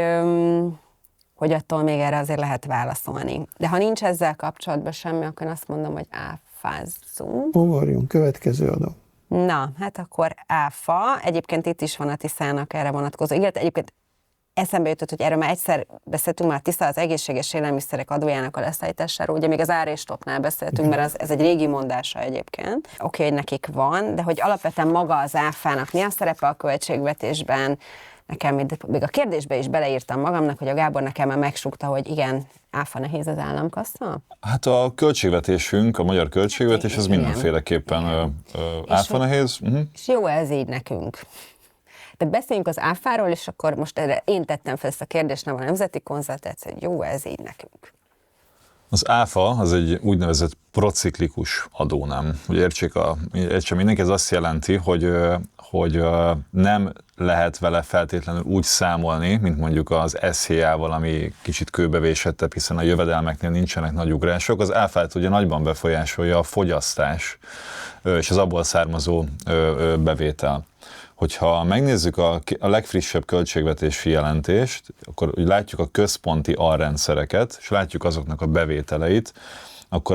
hogy attól még erre azért lehet válaszolni. De ha nincs ezzel kapcsolatban semmi, akkor azt mondom, hogy áfázzunk. Ugorjunk, következő adó. Na, hát akkor áfa. Egyébként itt is van a TISZÁnak erre vonatkozó. Igen, egyébként eszembe jutott, hogy erről már egyszer beszéltünk, már a TISZA az egészséges élelmiszerek adójának a leszállításáról, ugye még az ár és stopnál beszéltünk, mert ez egy régi mondása egyébként. Oké, hogy nekik van, de hogy alapvetően maga az áfának mi a szerepe a költségvetésben, nekem még a kérdésbe is beleírtam magamnak, hogy a Gábor nekem már megsúgta, hogy igen, áfa nehéz az államkassa? Hát a költségvetésünk, a magyar költségvetés, az mindenféleképpen áfa nehéz. És jó ez így nekünk. Tehát beszéljünk az áfáról, és akkor most erre én tettem fel ezt a kérdést, nem a nemzeti konzultáció, hogy jó ez így nekünk. Az áfa az egy úgynevezett prociklikus adó, nem? Hogy értse mindenki, ez azt jelenti, hogy nem lehet vele feltétlenül úgy számolni, mint mondjuk az SZIA-val, ami kicsit kőbevésettebb, hiszen a jövedelmeknél nincsenek nagy ugrások. Az áfát ugye nagyban befolyásolja a fogyasztás és az abból származó bevétel. Hogyha megnézzük a legfrissebb költségvetési jelentést, akkor úgy látjuk a központi alrendszereket, és látjuk azoknak a bevételeit, akkor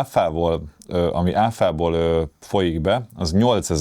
ami áfából folyik be, az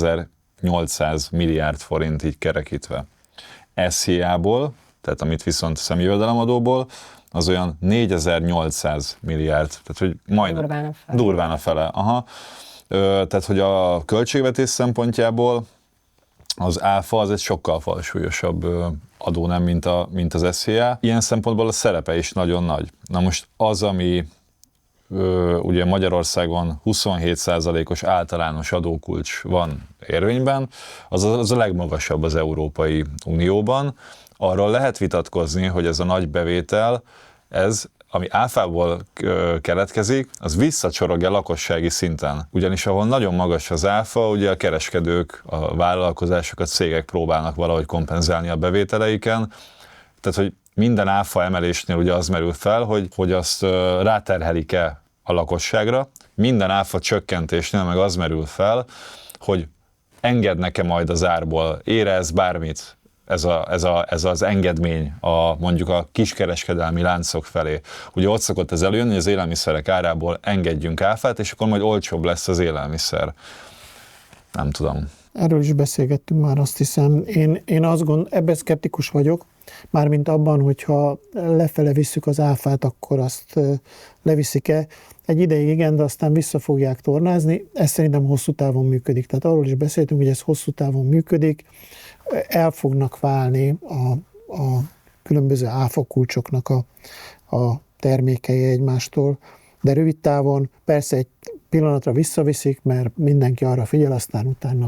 8800 milliárd forint így kerekítve. SZIA-ból, tehát amit viszont személyjövedelemadóból, az olyan 4800 milliárd, tehát hogy majdnem durván a fele. Aha. Tehát, hogy a költségvetés szempontjából az áfa az egy sokkal falsúlyosabb adó, nem, mint az SZIA. Ilyen szempontból a szerepe is nagyon nagy. Na most az, ami ugye Magyarországon 27%-os általános adókulcs van érvényben, az a legmagasabb az Európai Unióban. Arról lehet vitatkozni, hogy ez a nagy bevétel, ami áfából keletkezik, az visszacsorog-e lakossági szinten. Ugyanis ahol nagyon magas az áfa, ugye a kereskedők, a vállalkozások, a cégek próbálnak valahogy kompenzálni a bevételeiken. Tehát, hogy minden áfa emelésnél ugye az merül fel, hogy azt ráterhelik-e a lakosságra. Minden áfa csökkentésnél meg az merül fel, hogy engednek-e majd az árból, érez bármit ez az engedmény mondjuk a kiskereskedelmi láncok felé. Ugye ott szokott ez előjönni, hogy az élelmiszerek árából engedjünk áfát, és akkor majd olcsóbb lesz az élelmiszer. Nem tudom. Erről is beszélgettünk már, azt hiszem. Én azt gondolom, ebben szkeptikus vagyok, mármint abban, hogyha lefele visszük az áfát, akkor azt leviszik-e. Egy ideig igen, de aztán vissza fogják tornázni. Ez szerintem hosszú távon működik. Tehát arról is beszéltünk, hogy ez hosszú távon működik. El fognak válni a különböző áfakulcsoknak a termékei egymástól, de rövid távon persze egy pillanatra visszaviszik, mert mindenki arra figyel, aztán utána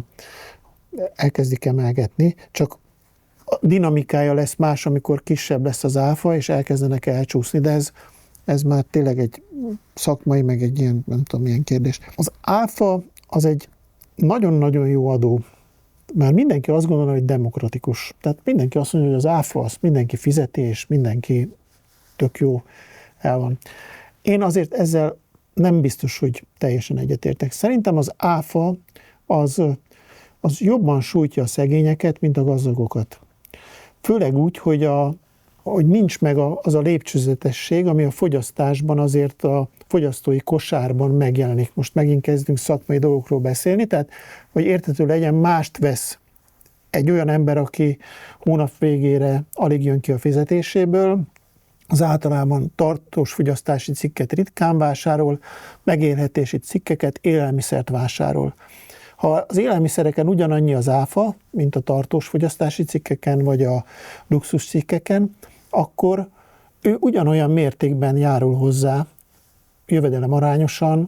elkezdik emelgetni, csak a dinamikája lesz más, amikor kisebb lesz az áfa, és elkezdenek elcsúszni, de ez már tényleg egy szakmai, meg egy ilyen, nem tudom, milyen kérdés. Az áfa az egy nagyon-nagyon jó adó, mert mindenki azt gondolja, hogy demokratikus. Tehát mindenki azt mondja, hogy az áfa, azt mindenki fizeti, és mindenki tök jó el van. Én azért ezzel nem biztos, hogy teljesen egyetértek. Szerintem az áfa az jobban sújtja a szegényeket, mint a gazdagokat. Főleg úgy, hogy nincs meg az a lépcsőzetesség, ami a fogyasztásban azért a fogyasztói kosárban megjelenik. Most megint kezdünk szakmai dolgokról beszélni, tehát hogy érthető legyen, mást vesz egy olyan ember, aki hónap végére alig jön ki a fizetéséből, az általában tartós fogyasztási cikket ritkán vásárol, megélhetési cikkeket, élelmiszert vásárol. Ha az élelmiszereken ugyanannyi az áfa, mint a tartós fogyasztási cikkeken vagy a luxus cikkeken, akkor ő ugyanolyan mértékben járul hozzá jövedelem arányosan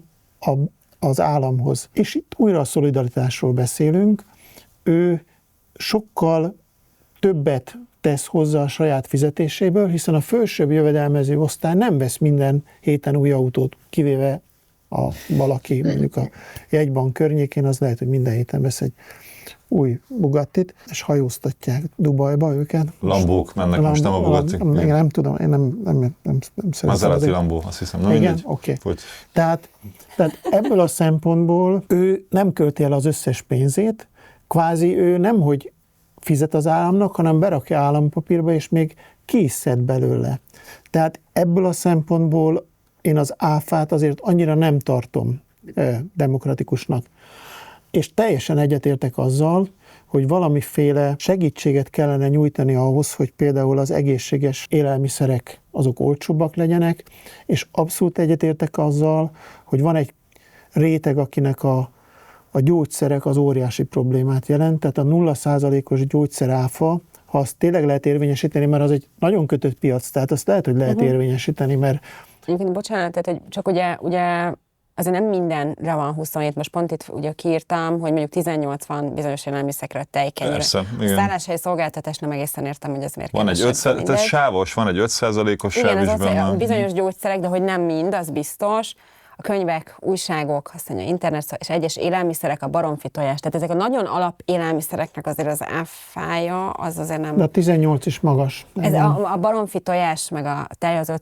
az államhoz. És itt újra a szolidaritásról beszélünk, ő sokkal többet tesz hozzá a saját fizetéséből, hiszen a felsőbb jövedelmező osztály nem vesz minden héten új autót, kivéve valaki mondjuk a jegybank környékén, az lehet, hogy minden héten vesz egy új Bugattit, és hajóztatják Dubajba őket. Lambók mennek most, nem a Bugatti? Én nem tudom, én nem szeretem. Maserati Lambó, azt hiszem. Na, igen, oké. Tehát ebből a szempontból ő nem költi el az összes pénzét, kvázi ő nemhogy fizet az államnak, hanem berakja állampapírba, és még ki is szed belőle. Tehát ebből a szempontból én az áfát azért annyira nem tartom demokratikusnak. És teljesen egyetértek azzal, hogy valamiféle segítséget kellene nyújtani ahhoz, hogy például az egészséges élelmiszerek azok olcsóbbak legyenek, és abszolút egyetértek azzal, hogy van egy réteg, akinek a gyógyszerek az óriási problémát jelent, tehát a 0%-os gyógyszeráfa, ha azt tényleg lehet érvényesíteni, mert az egy nagyon kötött piac, tehát azt lehet, hogy lehet érvényesíteni, mert... Bocsánat, tehát hogy csak ugye azért nem mindenre van 27, most pont itt ugye kiírtam, hogy mondjuk 18 van bizonyos élelmiszerekre, tejkenyére. Szálláshelyi szolgáltatás nem egészen értem, hogy ez miért van egy 5%, tehát sávos, van egy 5%-os sáv is benne. Bizonyos gyógyszerek, de hogy nem mind, az biztos. A könyvek, újságok, aztán a internet és egyes élelmiszerek, a baromfi tojás, tehát ezek a nagyon alap élelmiszereknek azért az áfája, az azért nem... De a 18 is magas. Ez a baromfi tojás meg a tej az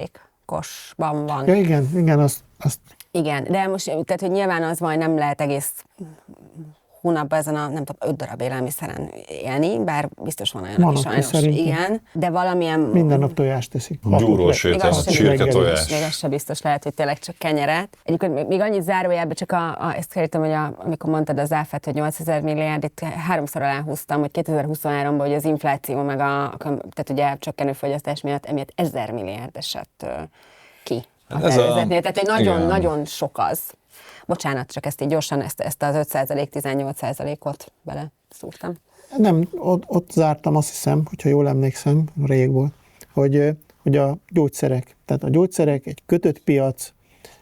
5%-osban van. Ja, igen, azt... Igen, de most, tehát hogy nyilván az majd nem lehet egész hónapban ezen a, nem tudom, 5 darab élelmiszeren élni, bár biztos van olyan, aki sajnos, igen, de valamilyen... Minden nap tojást teszik. Gyúrós étel, csirke tojás. Még az sem biztos, lehet, hogy tényleg csak kenyeret. Egyébként még annyit zárójelben, csak ezt kérdeztem, hogy amikor mondtad az áfát, hogy 8000 milliárd, itt 3-szor aláhúztam, hogy 2023-ban, hogy az infláció meg tehát ugye csökkenő fogyasztás miatt emiatt 1000 milliárd esett ki. Tehát egy nagyon-nagyon sok az. Bocsánat, csak ezt így gyorsan, ezt az 5%, 18%-ot bele szúrtam. Nem, ott zártam, azt hiszem, hogyha jól emlékszem, rég volt, hogy a gyógyszerek, tehát a gyógyszerek egy kötött piac,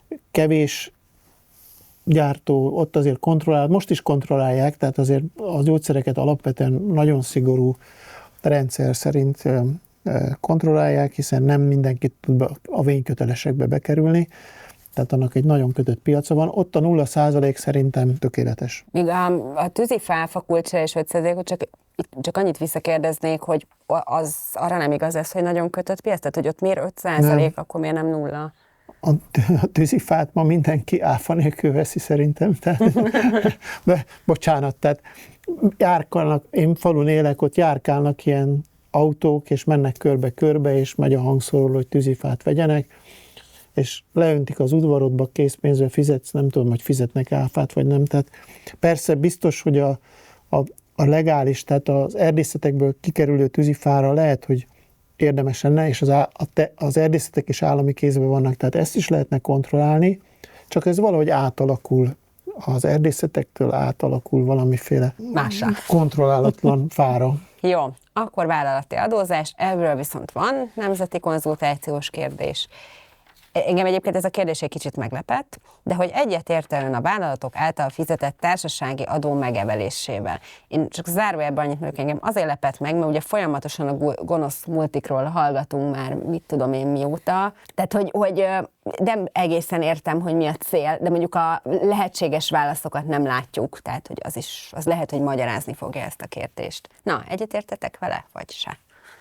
kevés gyártó, ott azért kontrollál, most is kontrollálják, tehát azért a gyógyszereket alapvetően nagyon szigorú rendszer szerint kontrollálják, hiszen nem mindenki tud a vénykötelesekbe bekerülni, tehát annak egy nagyon kötött piaca van. Ott a 0% szerintem tökéletes. Míg a tűzifá fakultsa és 5%, csak annyit visszakérdeznék, hogy az arra nem igaz ez, hogy nagyon kötött piac? Tehát, hogy ott miért 5%, akkor miért nem 0? A tűzifát ma mindenki áfa nélkül veszi szerintem. Tehát, bocsánat, tehát járkálnak, én falun élek, ott járkálnak ilyen autók, és mennek körbe-körbe, és megy a hangszóró, hogy tűzifát vegyenek, és leöntik az udvarodba, készpénzbe fizetsz, nem tudom, hogy fizetnek áfát, vagy nem. Tehát persze biztos, hogy a legális, tehát az erdészetekből kikerülő tűzifára lehet, hogy érdemes lenne, és az erdészetek is állami kézben vannak, tehát ezt is lehetne kontrollálni, csak ez valahogy átalakul, az erdészetektől átalakul valamiféle Mássá. kontrollálatlan fára. Jó, akkor vállalati adózás, ebből viszont van nemzeti konzultációs kérdés. Engem egyébként ez a kérdés egy kicsit meglepett, de hogy egyetért ön a vállalatok által fizetett társasági adó megemelésével. Én csak zárójelben annyit mondjuk, engem azért lepett meg, mert ugye folyamatosan a gonosz multikról hallgatunk már, mit tudom én mióta. Tehát, hogy nem egészen értem, hogy mi a cél, de mondjuk a lehetséges válaszokat nem látjuk, tehát, hogy az lehet, hogy magyarázni fogja ezt a kérdést. Na, egyetértetek vele, vagy se?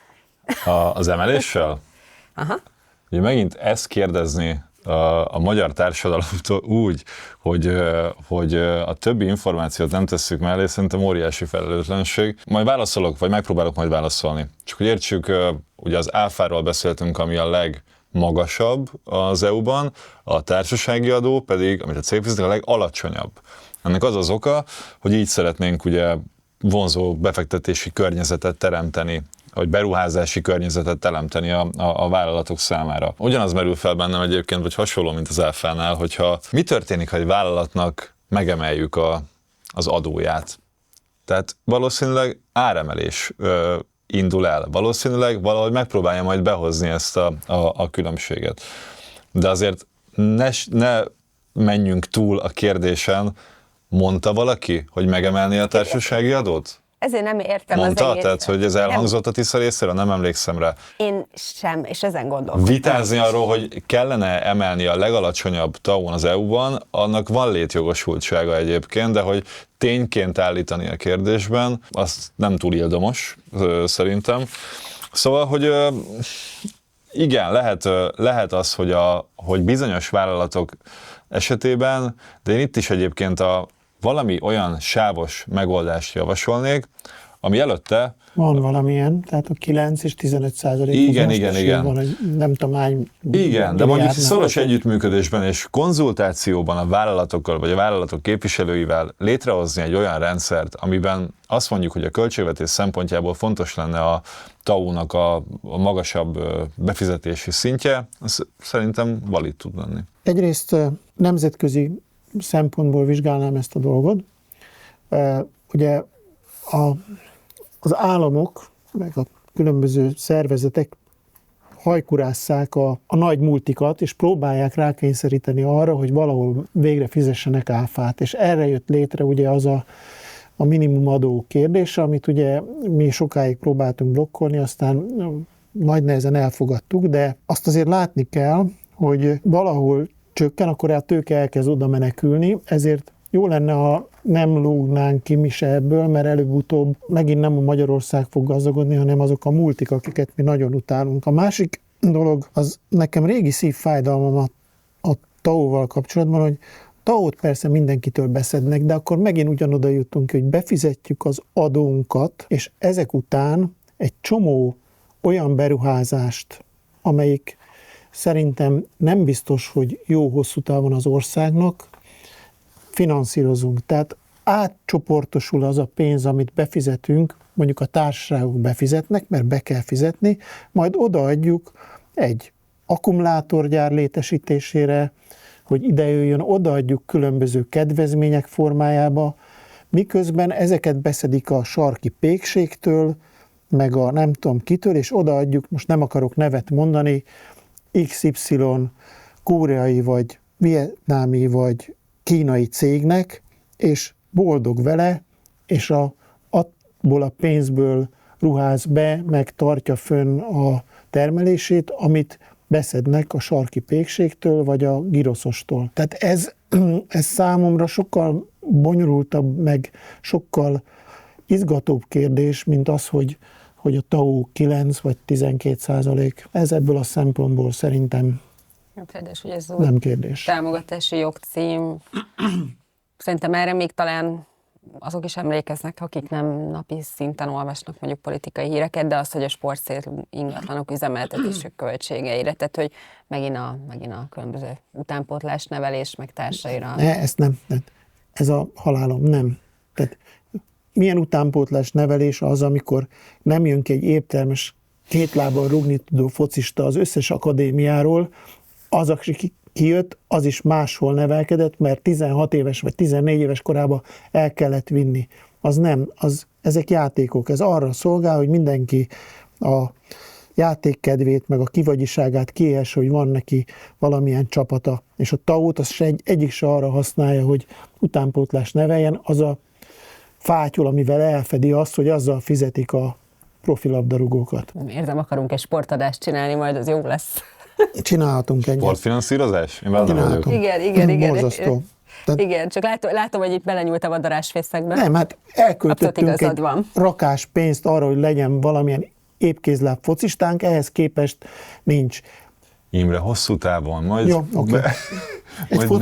Az emeléssel? Aha. Ugye megint ezt kérdezni a magyar társadalomtól úgy, hogy a többi információt nem tesszük mellé, szerintem óriási felelőtlenség. Majd válaszolok, vagy megpróbálok majd válaszolni. Csak hogy értsük, ugye az áfáról beszéltünk, ami a legmagasabb az EU-ban, a társasági adó pedig, amit a cég fizet, a legalacsonyabb. Ennek az az oka, hogy így szeretnénk ugye vonzó befektetési környezetet teremteni, vagy beruházási környezetet teremteni a vállalatok számára. Ugyanaz merül fel bennem egyébként, vagy hasonló, mint az áfánál, hogyha mi történik, ha egy vállalatnak megemeljük az adóját. Tehát valószínűleg áremelés indul el. Valószínűleg valahogy megpróbálja majd behozni ezt a különbséget. De azért ne menjünk túl a kérdésen, mondta valaki, hogy megemelni a társasági adót? Ezért nem értem Mondta? az egész... Tehát, hogy ez elhangzott a Tisza részéről? Nem emlékszem rá. Én sem, és ezen gondolkodtam. Vitázni arról, hogy kellene emelni a legalacsonyabb TAU-n az EU-ban, annak van létjogosultsága egyébként, de hogy tényként állítani a kérdésben, az nem túl ildomos, szerintem. Szóval, hogy igen, lehet az, hogy bizonyos vállalatok esetében, de én itt is egyébként valami olyan sávos megoldást javasolnék, ami előtte... Van valamilyen, tehát a 9 és 15%. Igen. Van, hogy nem tudom hány... Igen, de mondjuk szoros együttműködésben és konzultációban a vállalatokkal, vagy a vállalatok képviselőivel létrehozni egy olyan rendszert, amiben azt mondjuk, hogy a költségvetés szempontjából fontos lenne a TAU-nak a magasabb befizetési szintje, az szerintem valid tud lenni. Egyrészt nemzetközi szempontból vizsgálnám ezt a dolgot. Ugye az államok, meg a különböző szervezetek hajkurásszák a nagy multikat, és próbálják rákényszeríteni arra, hogy valahol végre fizessenek áfát. És erre jött létre ugye az a minimumadó kérdése, amit ugye mi sokáig próbáltunk blokkolni, aztán nagy nehezen elfogadtuk, de azt azért látni kell, hogy valahol csökken, akkor a tőke elkezd oda menekülni, ezért jó lenne, ha nem lógnánk ki mi se ebből, mert előbb-utóbb megint nem a Magyarország fog gazdagodni, hanem azok a multik, akiket mi nagyon utálunk. A másik dolog, az nekem régi szívfájdalmam a TAO-val kapcsolatban, hogy TAO-t persze mindenkitől beszednek, de akkor megint ugyanoda jutunk, hogy befizetjük az adónkat, és ezek után egy csomó olyan beruházást, amelyik szerintem nem biztos, hogy jó hosszú távon az országnak, finanszírozunk. Tehát átcsoportosul az a pénz, amit befizetünk, mondjuk a társaságok befizetnek, mert be kell fizetni, majd odaadjuk egy akkumulátorgyár létesítésére, hogy ide jöjjön, odaadjuk különböző kedvezmények formájába, miközben ezeket beszedik a sarki pékségtől, meg a nem tudom kitől, és odaadjuk, most nem akarok nevet mondani, XY koreai vagy vietnámi vagy kínai cégnek, és boldog vele, és abból a pénzből ruház be, meg tartja fönn a termelését, amit beszednek a sarki pékségtől, vagy a giroszostól. Tehát ez számomra sokkal bonyolultabb, meg sokkal izgatóbb kérdés, mint az, hogy a TAO 9 vagy 12%. Ez ebből a szempontból szerintem Hogy ez nem kérdés. Támogatási jogcím. Szerintem erre még talán azok is emlékeznek, akik nem napi szinten olvasnak mondjuk politikai híreket, de az, hogy a sportcélú ingatlanok üzemeltetésük költségeire, tehát hogy megint a különböző utánpótlás nevelés, meg társaira. Ezt nem. Ez a halálom, nem. Tehát milyen utánpótlás nevelés az, amikor nem jön ki egy értelmes, két lábbal rúgni tudó focista az összes akadémiáról, az, aki kijött, az is máshol nevelkedett, mert 16 éves vagy 14 éves korában el kellett vinni. Az nem, ezek játékok. Ez arra szolgál, hogy mindenki a játékkedvét, meg a kivagyiságát kies, hogy van neki valamilyen csapata. És a TAO-t az egyik se arra használja, hogy utánpótlás neveljen, az a fátyol, amivel elfedi azt, hogy azzal fizetik a profilabdarúgókat. Miért nem akarunk egy sportadást csinálni, majd az jó lesz. Csinálhatunk egyet. Sportfinanszírozás? Én benne vagyok. Igen. Borzasztó. Igen, csak látom, hogy itt belenyúltam a darásfészekbe. Nem, hát elköltöttünk egy van. rakás pénzt arra, hogy legyen valamilyen épkézláb focistánk, ehhez képest nincs. Imre, hosszú távon, majd... Jó, oké. Egy focista,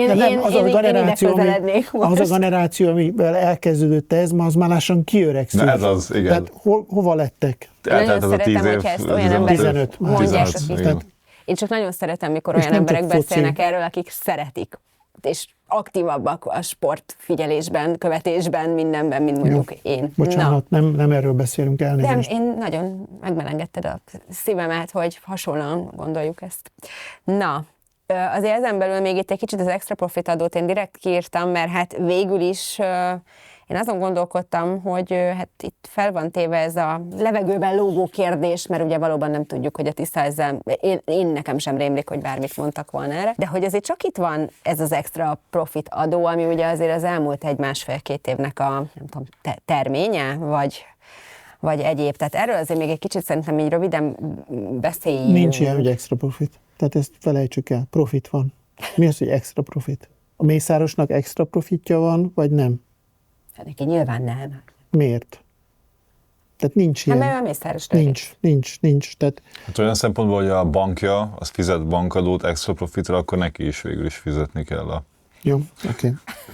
az a generáció, amivel elkezdődött ez, ma az már lassan kiöregszik. Na ez az, igen. Tehát hova lettek? Eltelt az a 10 év. 15. Én csak nagyon szeretem, mikor olyan emberek beszélnek erről, akik szeretik, és aktívabbak a sportfigyelésben, követésben, mindenben, mint mondjuk én. Bocsánat, nem erről beszélünk, elnézést. Nem, én nagyon megmelengedted a szívemet, hogy hasonlóan gondoljuk ezt. Na, azért ezen belül még itt egy kicsit az extra profit adót én direkt kiírtam, mert hát végül is én azon gondolkodtam, hogy hát itt fel van téve ez a levegőben lógó kérdés, mert ugye valóban nem tudjuk, hogy a Tisza ezzel, én nekem sem rémlik, hogy bármit mondtak volna erre, de hogy azért csak itt van ez az extra profit adó, ami ugye azért az elmúlt 1,5-2 évnek a nem tudom, terménye, vagy egyéb. Tehát erről azért még egy kicsit szerintem így röviden beszéljünk. Nincs ilyen, hogy extra profit. Tehát ezt felejtsük el. Profit van. Mi az, hogy extra profit? A Mészárosnak extra profitja van, vagy nem? Neki nyilván nem. Miért? Tehát nincs ilyen. Hát mert a Mészáros Nincs. Tehát... Hát olyan szempontból, hogy a bankja, az fizet bankadót extra profitra, akkor neki is végül is fizetni kell a... Jó, oké.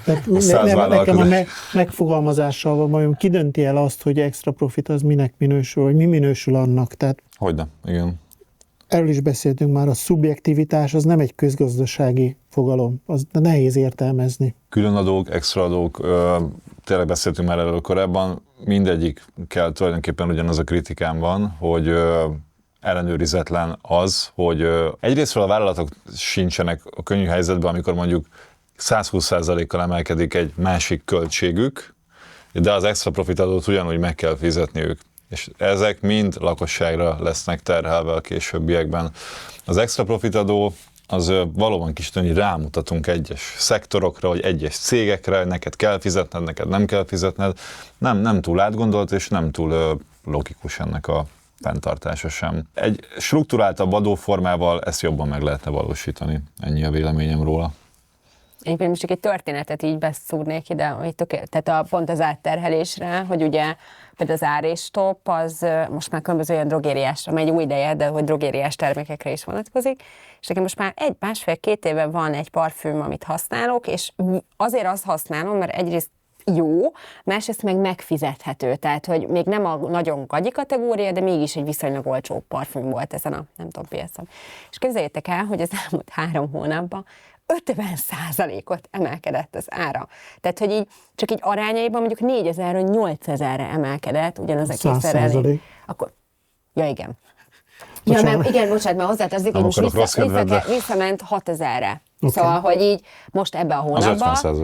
Nekem a megfogalmazással van, majd ki dönti el azt, hogy extra profit az minek minősül, vagy mi minősül annak. Tehát hogyne, igen. Erről is beszéltünk már, a szubjektivitás az nem egy közgazdasági fogalom, az nehéz értelmezni. Különadók, extra adók, tényleg beszéltünk már erről korábban, mindegyikkel tulajdonképpen ugyanaz a kritikám van, hogy ellenőrizetlen az, hogy egyrésztről a vállalatok sincsenek a könnyű helyzetben, amikor mondjuk 120%-kal emelkedik egy másik költségük, de az extra profit adót ugyanúgy meg kell fizetniük. És ezek mind lakosságra lesznek terhelve a későbbiekben. Az extra profit adó az valóban kis hogy rámutatunk egyes szektorokra, vagy egyes cégekre, hogy neked kell fizetned, neked nem kell fizetned. Nem túl átgondolt, és nem túl logikus ennek a fenntartása sem. Egy strukturáltabb adóformával ezt jobban meg lehetne valósítani. Ennyi a véleményem róla. Én most csak egy történetet így beszúrnék ide, hogy tehát pont az átterhelésre, hogy ugye például az áréstop, az most már különböző olyan drogériásra, már egy új ideje, de hogy drogériás termékekre is vonatkozik, és nekem most már 1,5-2 éve van egy parfüm, amit használok, és azért azt használom, mert egyrészt jó, másrészt meg megfizethető, tehát hogy még nem a nagyon gagyi kategória, de mégis egy viszonylag olcsó parfüm volt ezen a, nem tudom, piacon. És képzeljétek el, hogy az elmúlt 3 hónapban 50%-ot emelkedett az ára. Tehát, hogy így, csak így arányaiban mondjuk 4000-ről 8000-re emelkedett, ugyanaz a kétszer elég. Akkor, ja igen. Ja, mert, igen, bocsánat, mert hozzátartozik, hogy most visszament 6000-re. Okay. Szóval, hogy így most ebbe a hónapban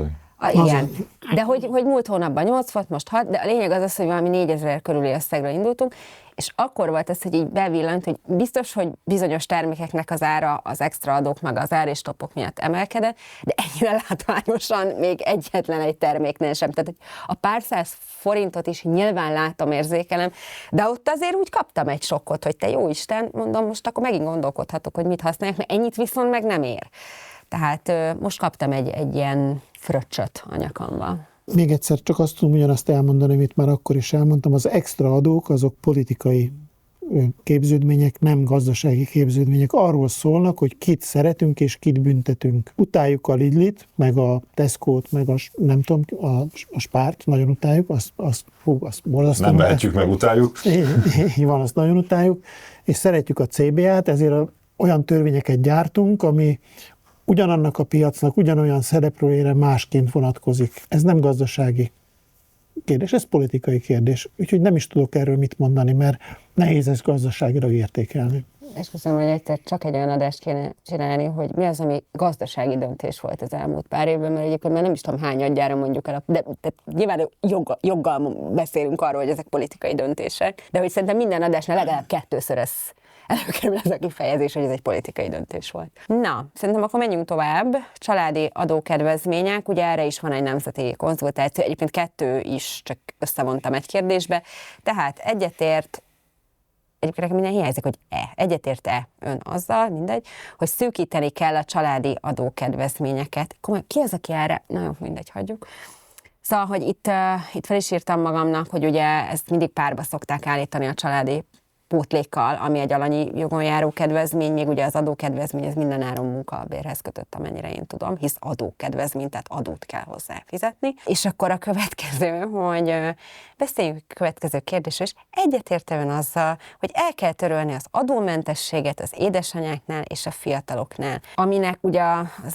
Igen, de hogy múlt hónapban 8 volt, most 6, de a lényeg az, hogy valami 4000 körüli összegről indultunk, és akkor volt ez, hogy így bevillant, hogy biztos, hogy bizonyos termékeknek az ára, az extra adók, meg az ár és topok miatt emelkedett, de ennyire látványosan még egyetlen egy terméknél sem. Tehát a pár száz forintot is nyilván látom, érzékelem, de ott azért úgy kaptam egy sokkot, hogy te jó Isten, mondom, most akkor megint gondolkodhatok, hogy mit használják, mert ennyit viszont meg nem ér. Tehát most kaptam egy ilyen fröccsöt a nyakamba. Még egyszer csak azt tudom ugyanazt elmondani, amit már akkor is elmondtam, az extra adók, azok politikai képződmények, nem gazdasági képződmények. Arról szólnak, hogy kit szeretünk és kit büntetünk. Utáljuk a Lidlit, meg a Tesco-t, meg a, nem tudom, a Spárt, nagyon utáljuk, azt borzasztóan. Nem vehetjük meg, utáljuk. Így van, azt nagyon utáljuk, és szeretjük a CBA-t, ezért olyan törvényeket gyártunk, ami ugyanannak a piacnak, ugyanolyan szereplőjére másként vonatkozik. Ez nem gazdasági kérdés, ez politikai kérdés. Úgyhogy nem is tudok erről mit mondani, mert nehéz ezt gazdaságira értékelni. És köszönöm, hogy egyszer csak egy olyan adást kéne csinálni, hogy mi az, ami gazdasági döntés volt az elmúlt pár évben, mert egyébként már nem is tudom hányadjára mondjuk el, de nyilván joggal beszélünk arról, hogy ezek politikai döntések, de hogy szerintem minden adásnál legalább kettőször ez előkerül ez a kifejezés, hogy ez egy politikai döntés volt. Na, szerintem akkor menjünk tovább. Családi adókedvezmények, ugye erre is van egy nemzeti konzultáció, egyébként 2 is, csak összevontam egy kérdésbe. Tehát egyetért, egyébként nekem minden hiányzik, hogy egyetért-e ön azzal, mindegy, hogy szűkíteni kell a családi adókedvezményeket. Ki az, aki erre? Nagyon mindegy, hagyjuk. Szóval, hogy itt fel is írtam magamnak, hogy ugye ezt mindig párba szokták állítani a családi pótlékkal, ami egy alanyi jogon járó kedvezmény, még ugye az adókedvezmény, ez mindenáron munkabérhez kötött, amennyire én tudom, hisz adókedvezmény, tehát adót kell hozzá fizetni. És akkor a következő, hogy beszéljünk a következő kérdésről, és egyetértően azzal, hogy el kell törölni az adómentességet az édesanyáknál és a fiataloknál, aminek ugye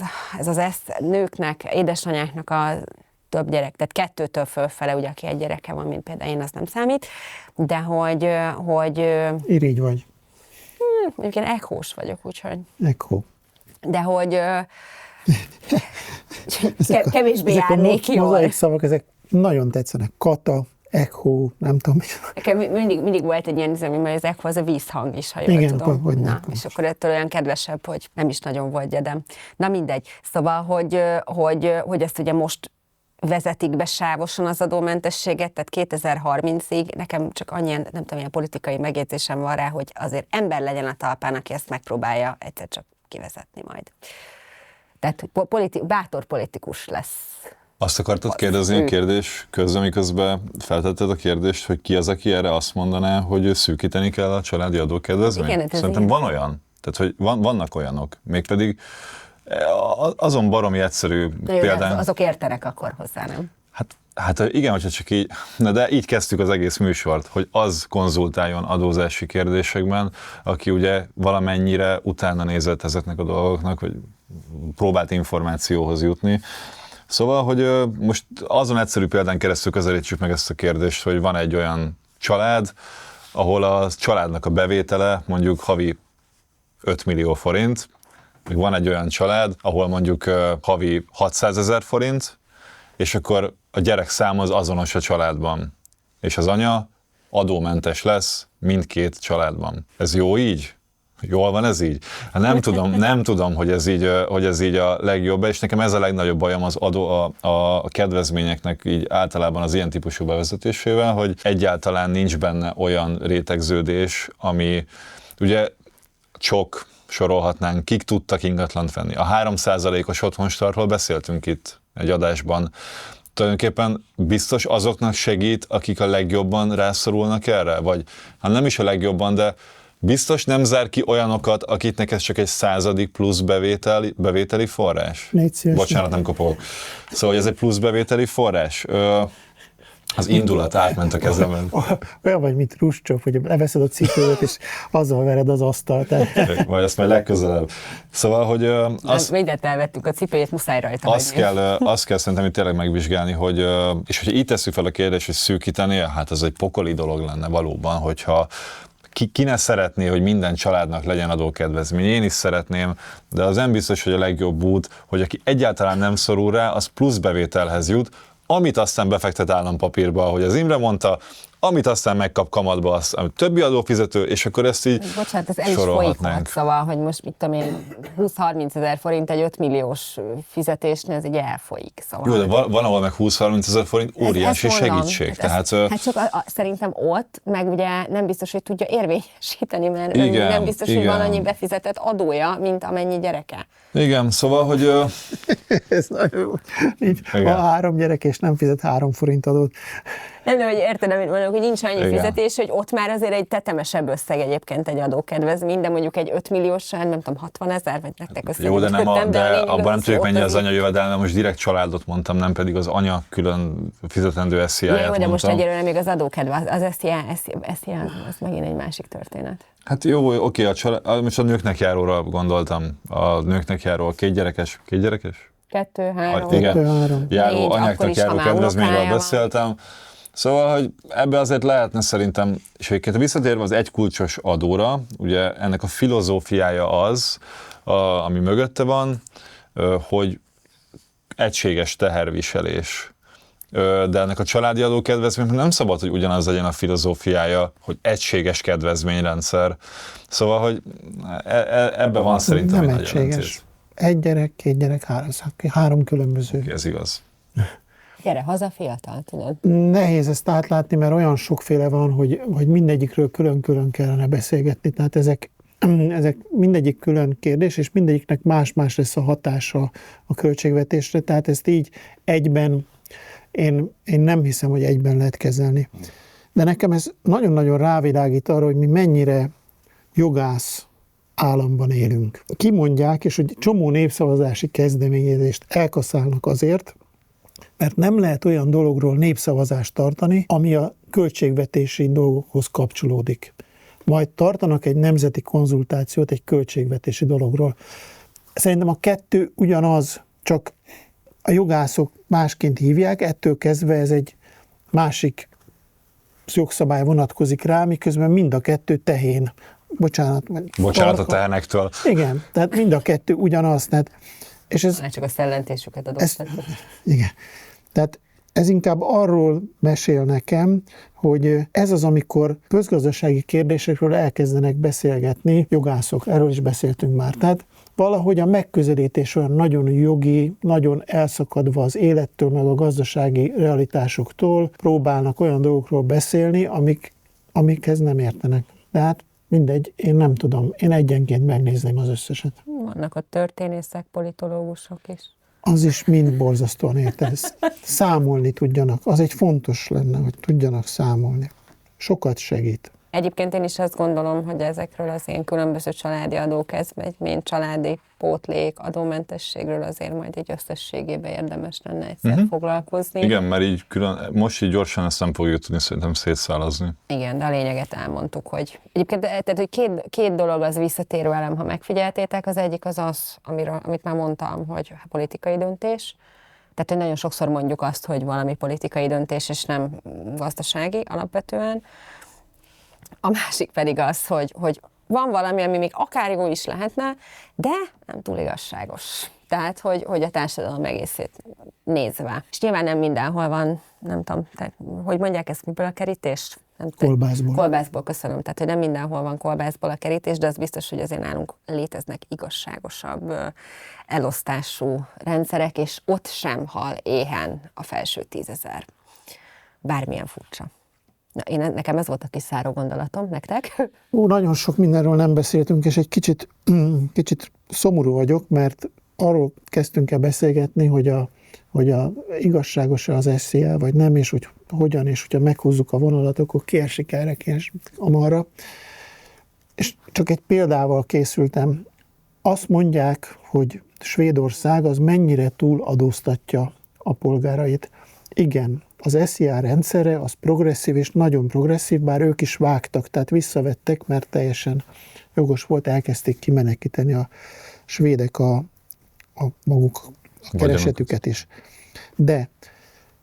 ez az nőknek, édesanyáknak a több gyerek, tehát 2-től fölfele, ugye aki egy gyereke van, mint például én, az nem számít, de hogy Irigy vagy. Mondjuk én ekhós vagyok, úgyhogy... Echo. De hogy kevésbé járnék jól. Mozaik szavak, ezek nagyon tetszenek. Kata, echo, nem tudom. Nekem mindig volt egy ilyen üzem, mert az echo az a vízhang is, ha jól igen, tudom. Vagy na, és akkor ettől olyan kedvesebb, hogy nem is nagyon volt gyedem. Na mindegy. Szóval, hogy ezt ugye most vezetik be sávosan az adómentességet, tehát 2030-ig, nekem csak annyian, nem tudom, ilyen politikai megjegyzésem van rá, hogy azért ember legyen a talpán, aki ezt megpróbálja egyszer csak kivezetni majd. Tehát bátor politikus lesz. Azt akartad kérdezni a kérdés közben, miközben feltetted a kérdést, hogy ki az, aki erre azt mondaná, hogy szűkíteni kell a családi adókedvezményt? Szerintem van olyan. Tehát, hogy vannak olyanok. Mégpedig azon baromi egyszerű példán... Azok értenek akkor hozzá, nem? Hát igen, hogyha csak így, de így kezdtük az egész műsort, hogy az konzultáljon adózási kérdésekben, aki ugye valamennyire utána nézett ezeknek a dolgoknak, vagy próbált információhoz jutni. Szóval, hogy most azon egyszerű példán keresztül közelítsük meg ezt a kérdést, hogy van egy olyan család, ahol a családnak a bevétele mondjuk havi 5 millió forint, még van egy olyan család, ahol mondjuk havi 600 000 forint, és akkor a gyerek szám az azonos a családban. És az anya adómentes lesz mindkét családban. Ez jó így? Jól van ez így? Hát nem tudom, hogy ez így a legjobb, és nekem ez a legnagyobb bajom az a kedvezményeknek így általában az ilyen típusú bevezetésével, hogy egyáltalán nincs benne olyan rétegződés, ami ugye csak sorolhatnánk, kik tudtak ingatlant venni. A 3%-os otthonstartról beszéltünk itt egy adásban. Tulajdonképpen biztos azoknak segít, akik a legjobban rászorulnak erre? Vagy hát nem is a legjobban, de biztos nem zár ki olyanokat, akiknek ez csak egy 100. plusz bevételi forrás? Bocsánat, nem kopogok. Szóval ez egy plusz bevételi forrás? Az indulat átment a kezemben. Olyan vagy, mint Ruscsov, hogy leveszed a cipőt, és azzal vered az asztalt. Vagy ezt majd legközelebb. Szóval, hogy... Mindent elvettük a cipőjét, muszáj rajta azt kell szerintem itt tényleg megvizsgálni, hogy... És hogyha így tesszük fel a kérdést, hogy szűkíteni, hát ez egy pokoli dolog lenne valóban, hogyha ki ne szeretné, hogy minden családnak legyen adókedvezmény. Én is szeretném, de az nem biztos, hogy a legjobb út, hogy aki egyáltalán nem szorul rá, az plusz bevételhez jut, amit aztán befektet állampapírba, ahogy az Imre mondta, amit aztán megkap kamatba, azt a többi adófizető, és akkor ezt így bocsánat, ez el is folyik, szóval, hogy most mit tudom én, 20-30 ezer forint egy 5 milliós fizetésnél, ez így elfolyik. Szóval. Jó, de van ahol meg 20-30 ezer forint óriási segítség. Tehát, csak szerintem ott, meg ugye nem biztos, hogy tudja érvényesíteni, mert igen, nem biztos, hogy van annyi befizetett adója, mint amennyi gyereke. Igen, szóval, hogy... Ez nagyon jó. Van 3 gyerek, és nem fizet 3 forint adót. Nem, hogy érted, amit mondok, hogy nincs annyi fizetés, hogy ott már azért egy tetemesebb összeg egyébként egy adókedvezmény, de mondjuk egy 5 milliós, nem tudom, 60 ezer, vagy nektek össze. Jó, de abban nem tudjuk, mennyi az anya jövedelme, most direkt családot mondtam, nem pedig az anya külön fizetendő SZIA-ját mondtam. De most egyelőre még az adókedve, az SZIA az megint egy másik történet. Hát jó, oké, most a nőknek járóra gondoltam. A nőknek járó 2 gyerekes? 2, 3. Igen, járó, anyáknak járó kedvezményről beszéltem. Szóval, hogy ebbe azért lehetne szerintem, és egyébként visszatérve az egykulcsos adóra, ugye ennek a filozófiája az, ami mögötte van, hogy egységes teherviselés. De ennek a családi adókedvezménynek nem szabad, hogy ugyanaz legyen a filozófiája, hogy egységes kedvezményrendszer. Szóval, hogy ebben van szerintem nem egy egységes. ellentét. 1 gyerek, 2 gyerek, 3 különböző. Ez igaz. Gyere haza, fiatal, tudod? Nehéz ezt átlátni, mert olyan sokféle van, hogy mindegyikről külön-külön kellene beszélgetni. Tehát ezek mindegyik külön kérdés, és mindegyiknek más-más lesz a hatása a költségvetésre. Tehát ezt így egyben, én nem hiszem, hogy egyben lehet kezelni. De nekem ez nagyon-nagyon rávilágít arra, hogy mi mennyire jogász államban élünk. Kimondják, és hogy csomó népszavazási kezdeményezést elkaszálnak azért, mert nem lehet olyan dologról népszavazást tartani, ami a költségvetési dolgokhoz kapcsolódik. Majd tartanak egy nemzeti konzultációt egy költségvetési dologról. Szerintem a 2 ugyanaz, csak a jogászok másként hívják, ettől kezdve ez egy másik jogszabály vonatkozik rá, miközben mind a 2 tehén. Bocsánat a tehenektől. Igen, tehát mind a 2 ugyanaz. Tehát, és ez, csak a szellentésüket adott. Igen. Tehát ez inkább arról mesél nekem, hogy ez az, amikor közgazdasági kérdésekről elkezdenek beszélgetni jogászok, erről is beszéltünk már. Tehát valahogy a megközelítés olyan nagyon jogi, nagyon elszakadva az élettől, meg a gazdasági realitásoktól próbálnak olyan dolgokról beszélni, amikhez nem értenek. Tehát mindegy, én nem tudom, én egyenként megnézném az összeset. Vannak a történészek, politológusok is. Az is mind borzasztóan érted. Számolni tudjanak. Az egy fontos lenne, hogy tudjanak számolni. Sokat segít. Egyébként én is azt gondolom, hogy ezekről az ilyen különböző családi adókedvezmény, családi pótlék, adómentességről azért majd egy összességében érdemes lenne egyszer foglalkozni. Igen, mert így most így gyorsan ezt nem fogjuk tudni szerintem szétszálazni. Igen, de a lényeget elmondtuk, hogy egyébként tehát, hogy két dolog az visszatérő elem, ha megfigyeltétek, az egyik az, amit már mondtam, hogy politikai döntés. Tehát, hogy nagyon sokszor mondjuk azt, hogy valami politikai döntés, és nem gazdasági alapvetően. A másik pedig az, hogy van valami, ami még akár jó is lehetne, de nem túl igazságos. Tehát, hogy a társadalom egészét nézve. És nyilván nem mindenhol van, nem tudom, tehát, hogy mondják ezt, miből a kerítés? Kolbászból. Kolbászból, köszönöm. Tehát, hogy nem mindenhol van kolbászból a kerítés, de az biztos, hogy azért nálunk léteznek igazságosabb elosztású rendszerek, és ott sem hal éhen a felső 10 000. Bármilyen furcsa. Na, nekem ez volt a kis száró gondolatom, nektek? Nagyon sok mindenről nem beszéltünk, és egy kicsit szomorú vagyok, mert arról kezdtünk el beszélgetni, hogy igazságos-e az SZIA, vagy nem, és hogy hogyan, és hogyha meghúzzuk a vonalat, akkor kiesik erre, kiesik amarra. És csak egy példával készültem. Azt mondják, hogy Svédország az mennyire túl adóztatja a polgárait. Igen, az SZIA rendszere az progresszív és nagyon progresszív, bár ők is vágtak, tehát visszavettek, mert teljesen jogos volt, elkezdték kimenekíteni a svédek a maguk keresetüket is. De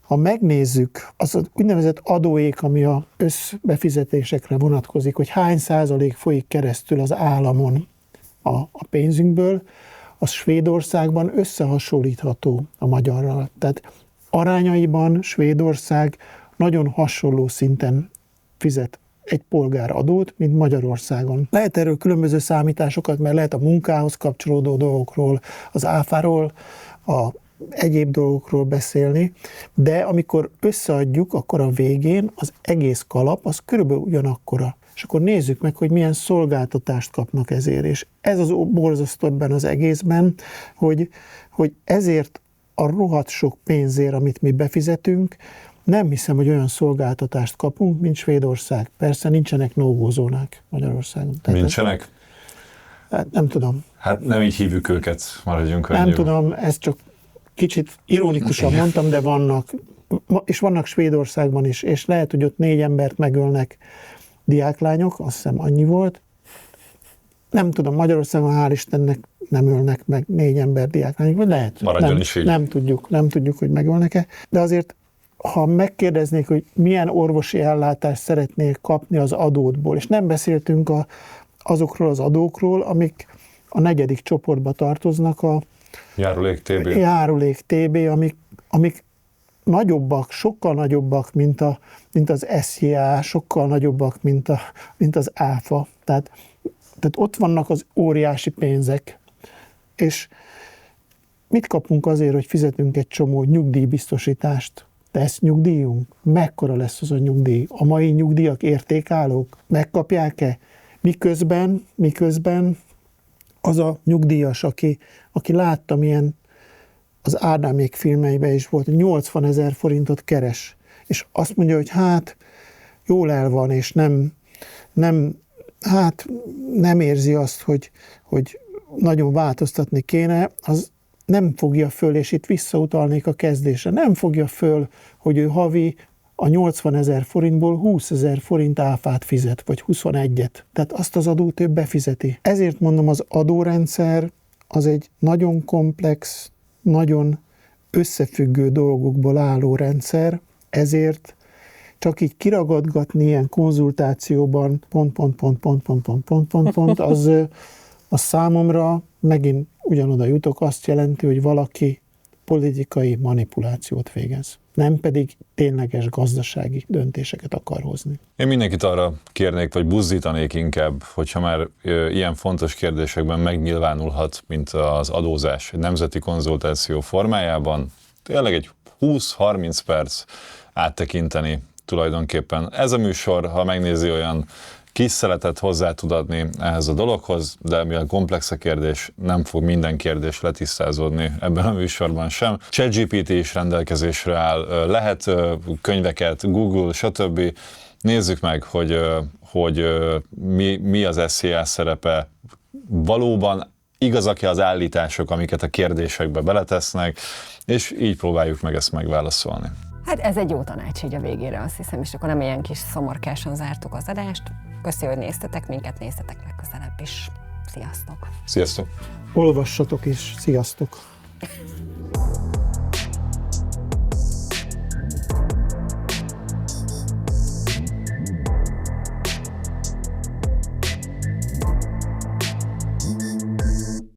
Ha megnézzük az úgynevezett adóék, ami a összbefizetésekre vonatkozik, hogy hány százalék folyik keresztül az államon a pénzünkből, az Svédországban összehasonlítható a magyarral. Tehát arányaiban Svédország nagyon hasonló szinten fizet egy polgár adót, mint Magyarországon. Lehet erről különböző számításokat, mert lehet a munkához kapcsolódó dolgokról, az áfáról, a egyéb dolgokról beszélni, de amikor összeadjuk, akkor a végén az egész kalap az körülbelül ugyanakkora. És akkor nézzük meg, hogy milyen szolgáltatást kapnak ezért. És ez az borzasztó ebben az egészben, hogy ezért a rohadt sok pénzért, amit mi befizetünk, nem hiszem, hogy olyan szolgáltatást kapunk, mint Svédország. Persze nincsenek no-go zónák Magyarországon. Nincsenek? Nem tudom. Hát nem így hívjuk őket, maradjunk Nem annyiba. tudom, ezt csak kicsit ironikusan mondtam, de vannak, és vannak Svédországban is, és lehet, hogy ott 4 embert megölnek diáklányok, azt hiszem annyi volt. Nem tudom, Magyarországon hál' Istennek nem ölnek meg 4 ember diáklányok, vagy lehet. Maradjon is így. Nem tudjuk, hogy megölnek-e, de azért ha megkérdeznék, hogy milyen orvosi ellátást szeretnék kapni az adódból, és nem beszéltünk azokról az adókról, amik a 4. csoportba tartoznak, a Járulék TB. Járulék TB, amik nagyobbak, sokkal nagyobbak, mint az SZIA, sokkal nagyobbak, mint az ÁFA. Tehát ott vannak az óriási pénzek, és mit kapunk azért, hogy fizetünk egy csomó nyugdíjbiztosítást? Lesz nyugdíjunk? Mekkora lesz az a nyugdíj? A mai nyugdíjak értékállók? Megkapják-e? Miközben az a nyugdíjas, aki látta, milyen az Ádámék filmeiben is volt, 80 000 forintot keres, és azt mondja, hogy hát jól el van, és nem érzi azt, hogy nagyon változtatni kéne, az nem fogja föl, és itt visszautalnék a kezdésre, nem fogja föl, hogy ő havi a 80 000 forintból 20 000 forint áfát fizet, vagy 21-et. Tehát azt az adót ő befizeti. Ezért mondom, az adórendszer az egy nagyon komplex, nagyon összefüggő dolgokból álló rendszer, ezért csak így kiragadgatni ilyen konzultációban az számomra megint ugyanoda jutok, azt jelenti, hogy valaki politikai manipulációt végez, nem pedig tényleges gazdasági döntéseket akar hozni. Én mindenkit arra kérnék, vagy buzdítanék inkább, hogyha már ilyen fontos kérdésekben megnyilvánulhat, mint az adózás egy nemzeti konzultáció formájában, tényleg egy 20-30 perc áttekinteni tulajdonképpen. Ez a műsor, ha megnézi, olyan kis szeletet hozzá tud adni ehhez a dologhoz, de mivel komplex a kérdés, nem fog minden kérdés letisztázódni ebben a műsorban sem. ChatGPT is rendelkezésre áll, lehet könyveket, Google, stb. Nézzük meg, hogy mi az SZIA szerepe, valóban igazak-e az állítások, amiket a kérdésekbe beletesznek, és így próbáljuk meg ezt megválaszolni. Hát ez egy jó tanács így a végére, azt hiszem, és akkor nem ilyen kis szomorkásan zártuk az adást. Köszi, hogy néztetek minket, néztetek legközelebb is. Sziasztok! Sziasztok! Olvassatok is, sziasztok!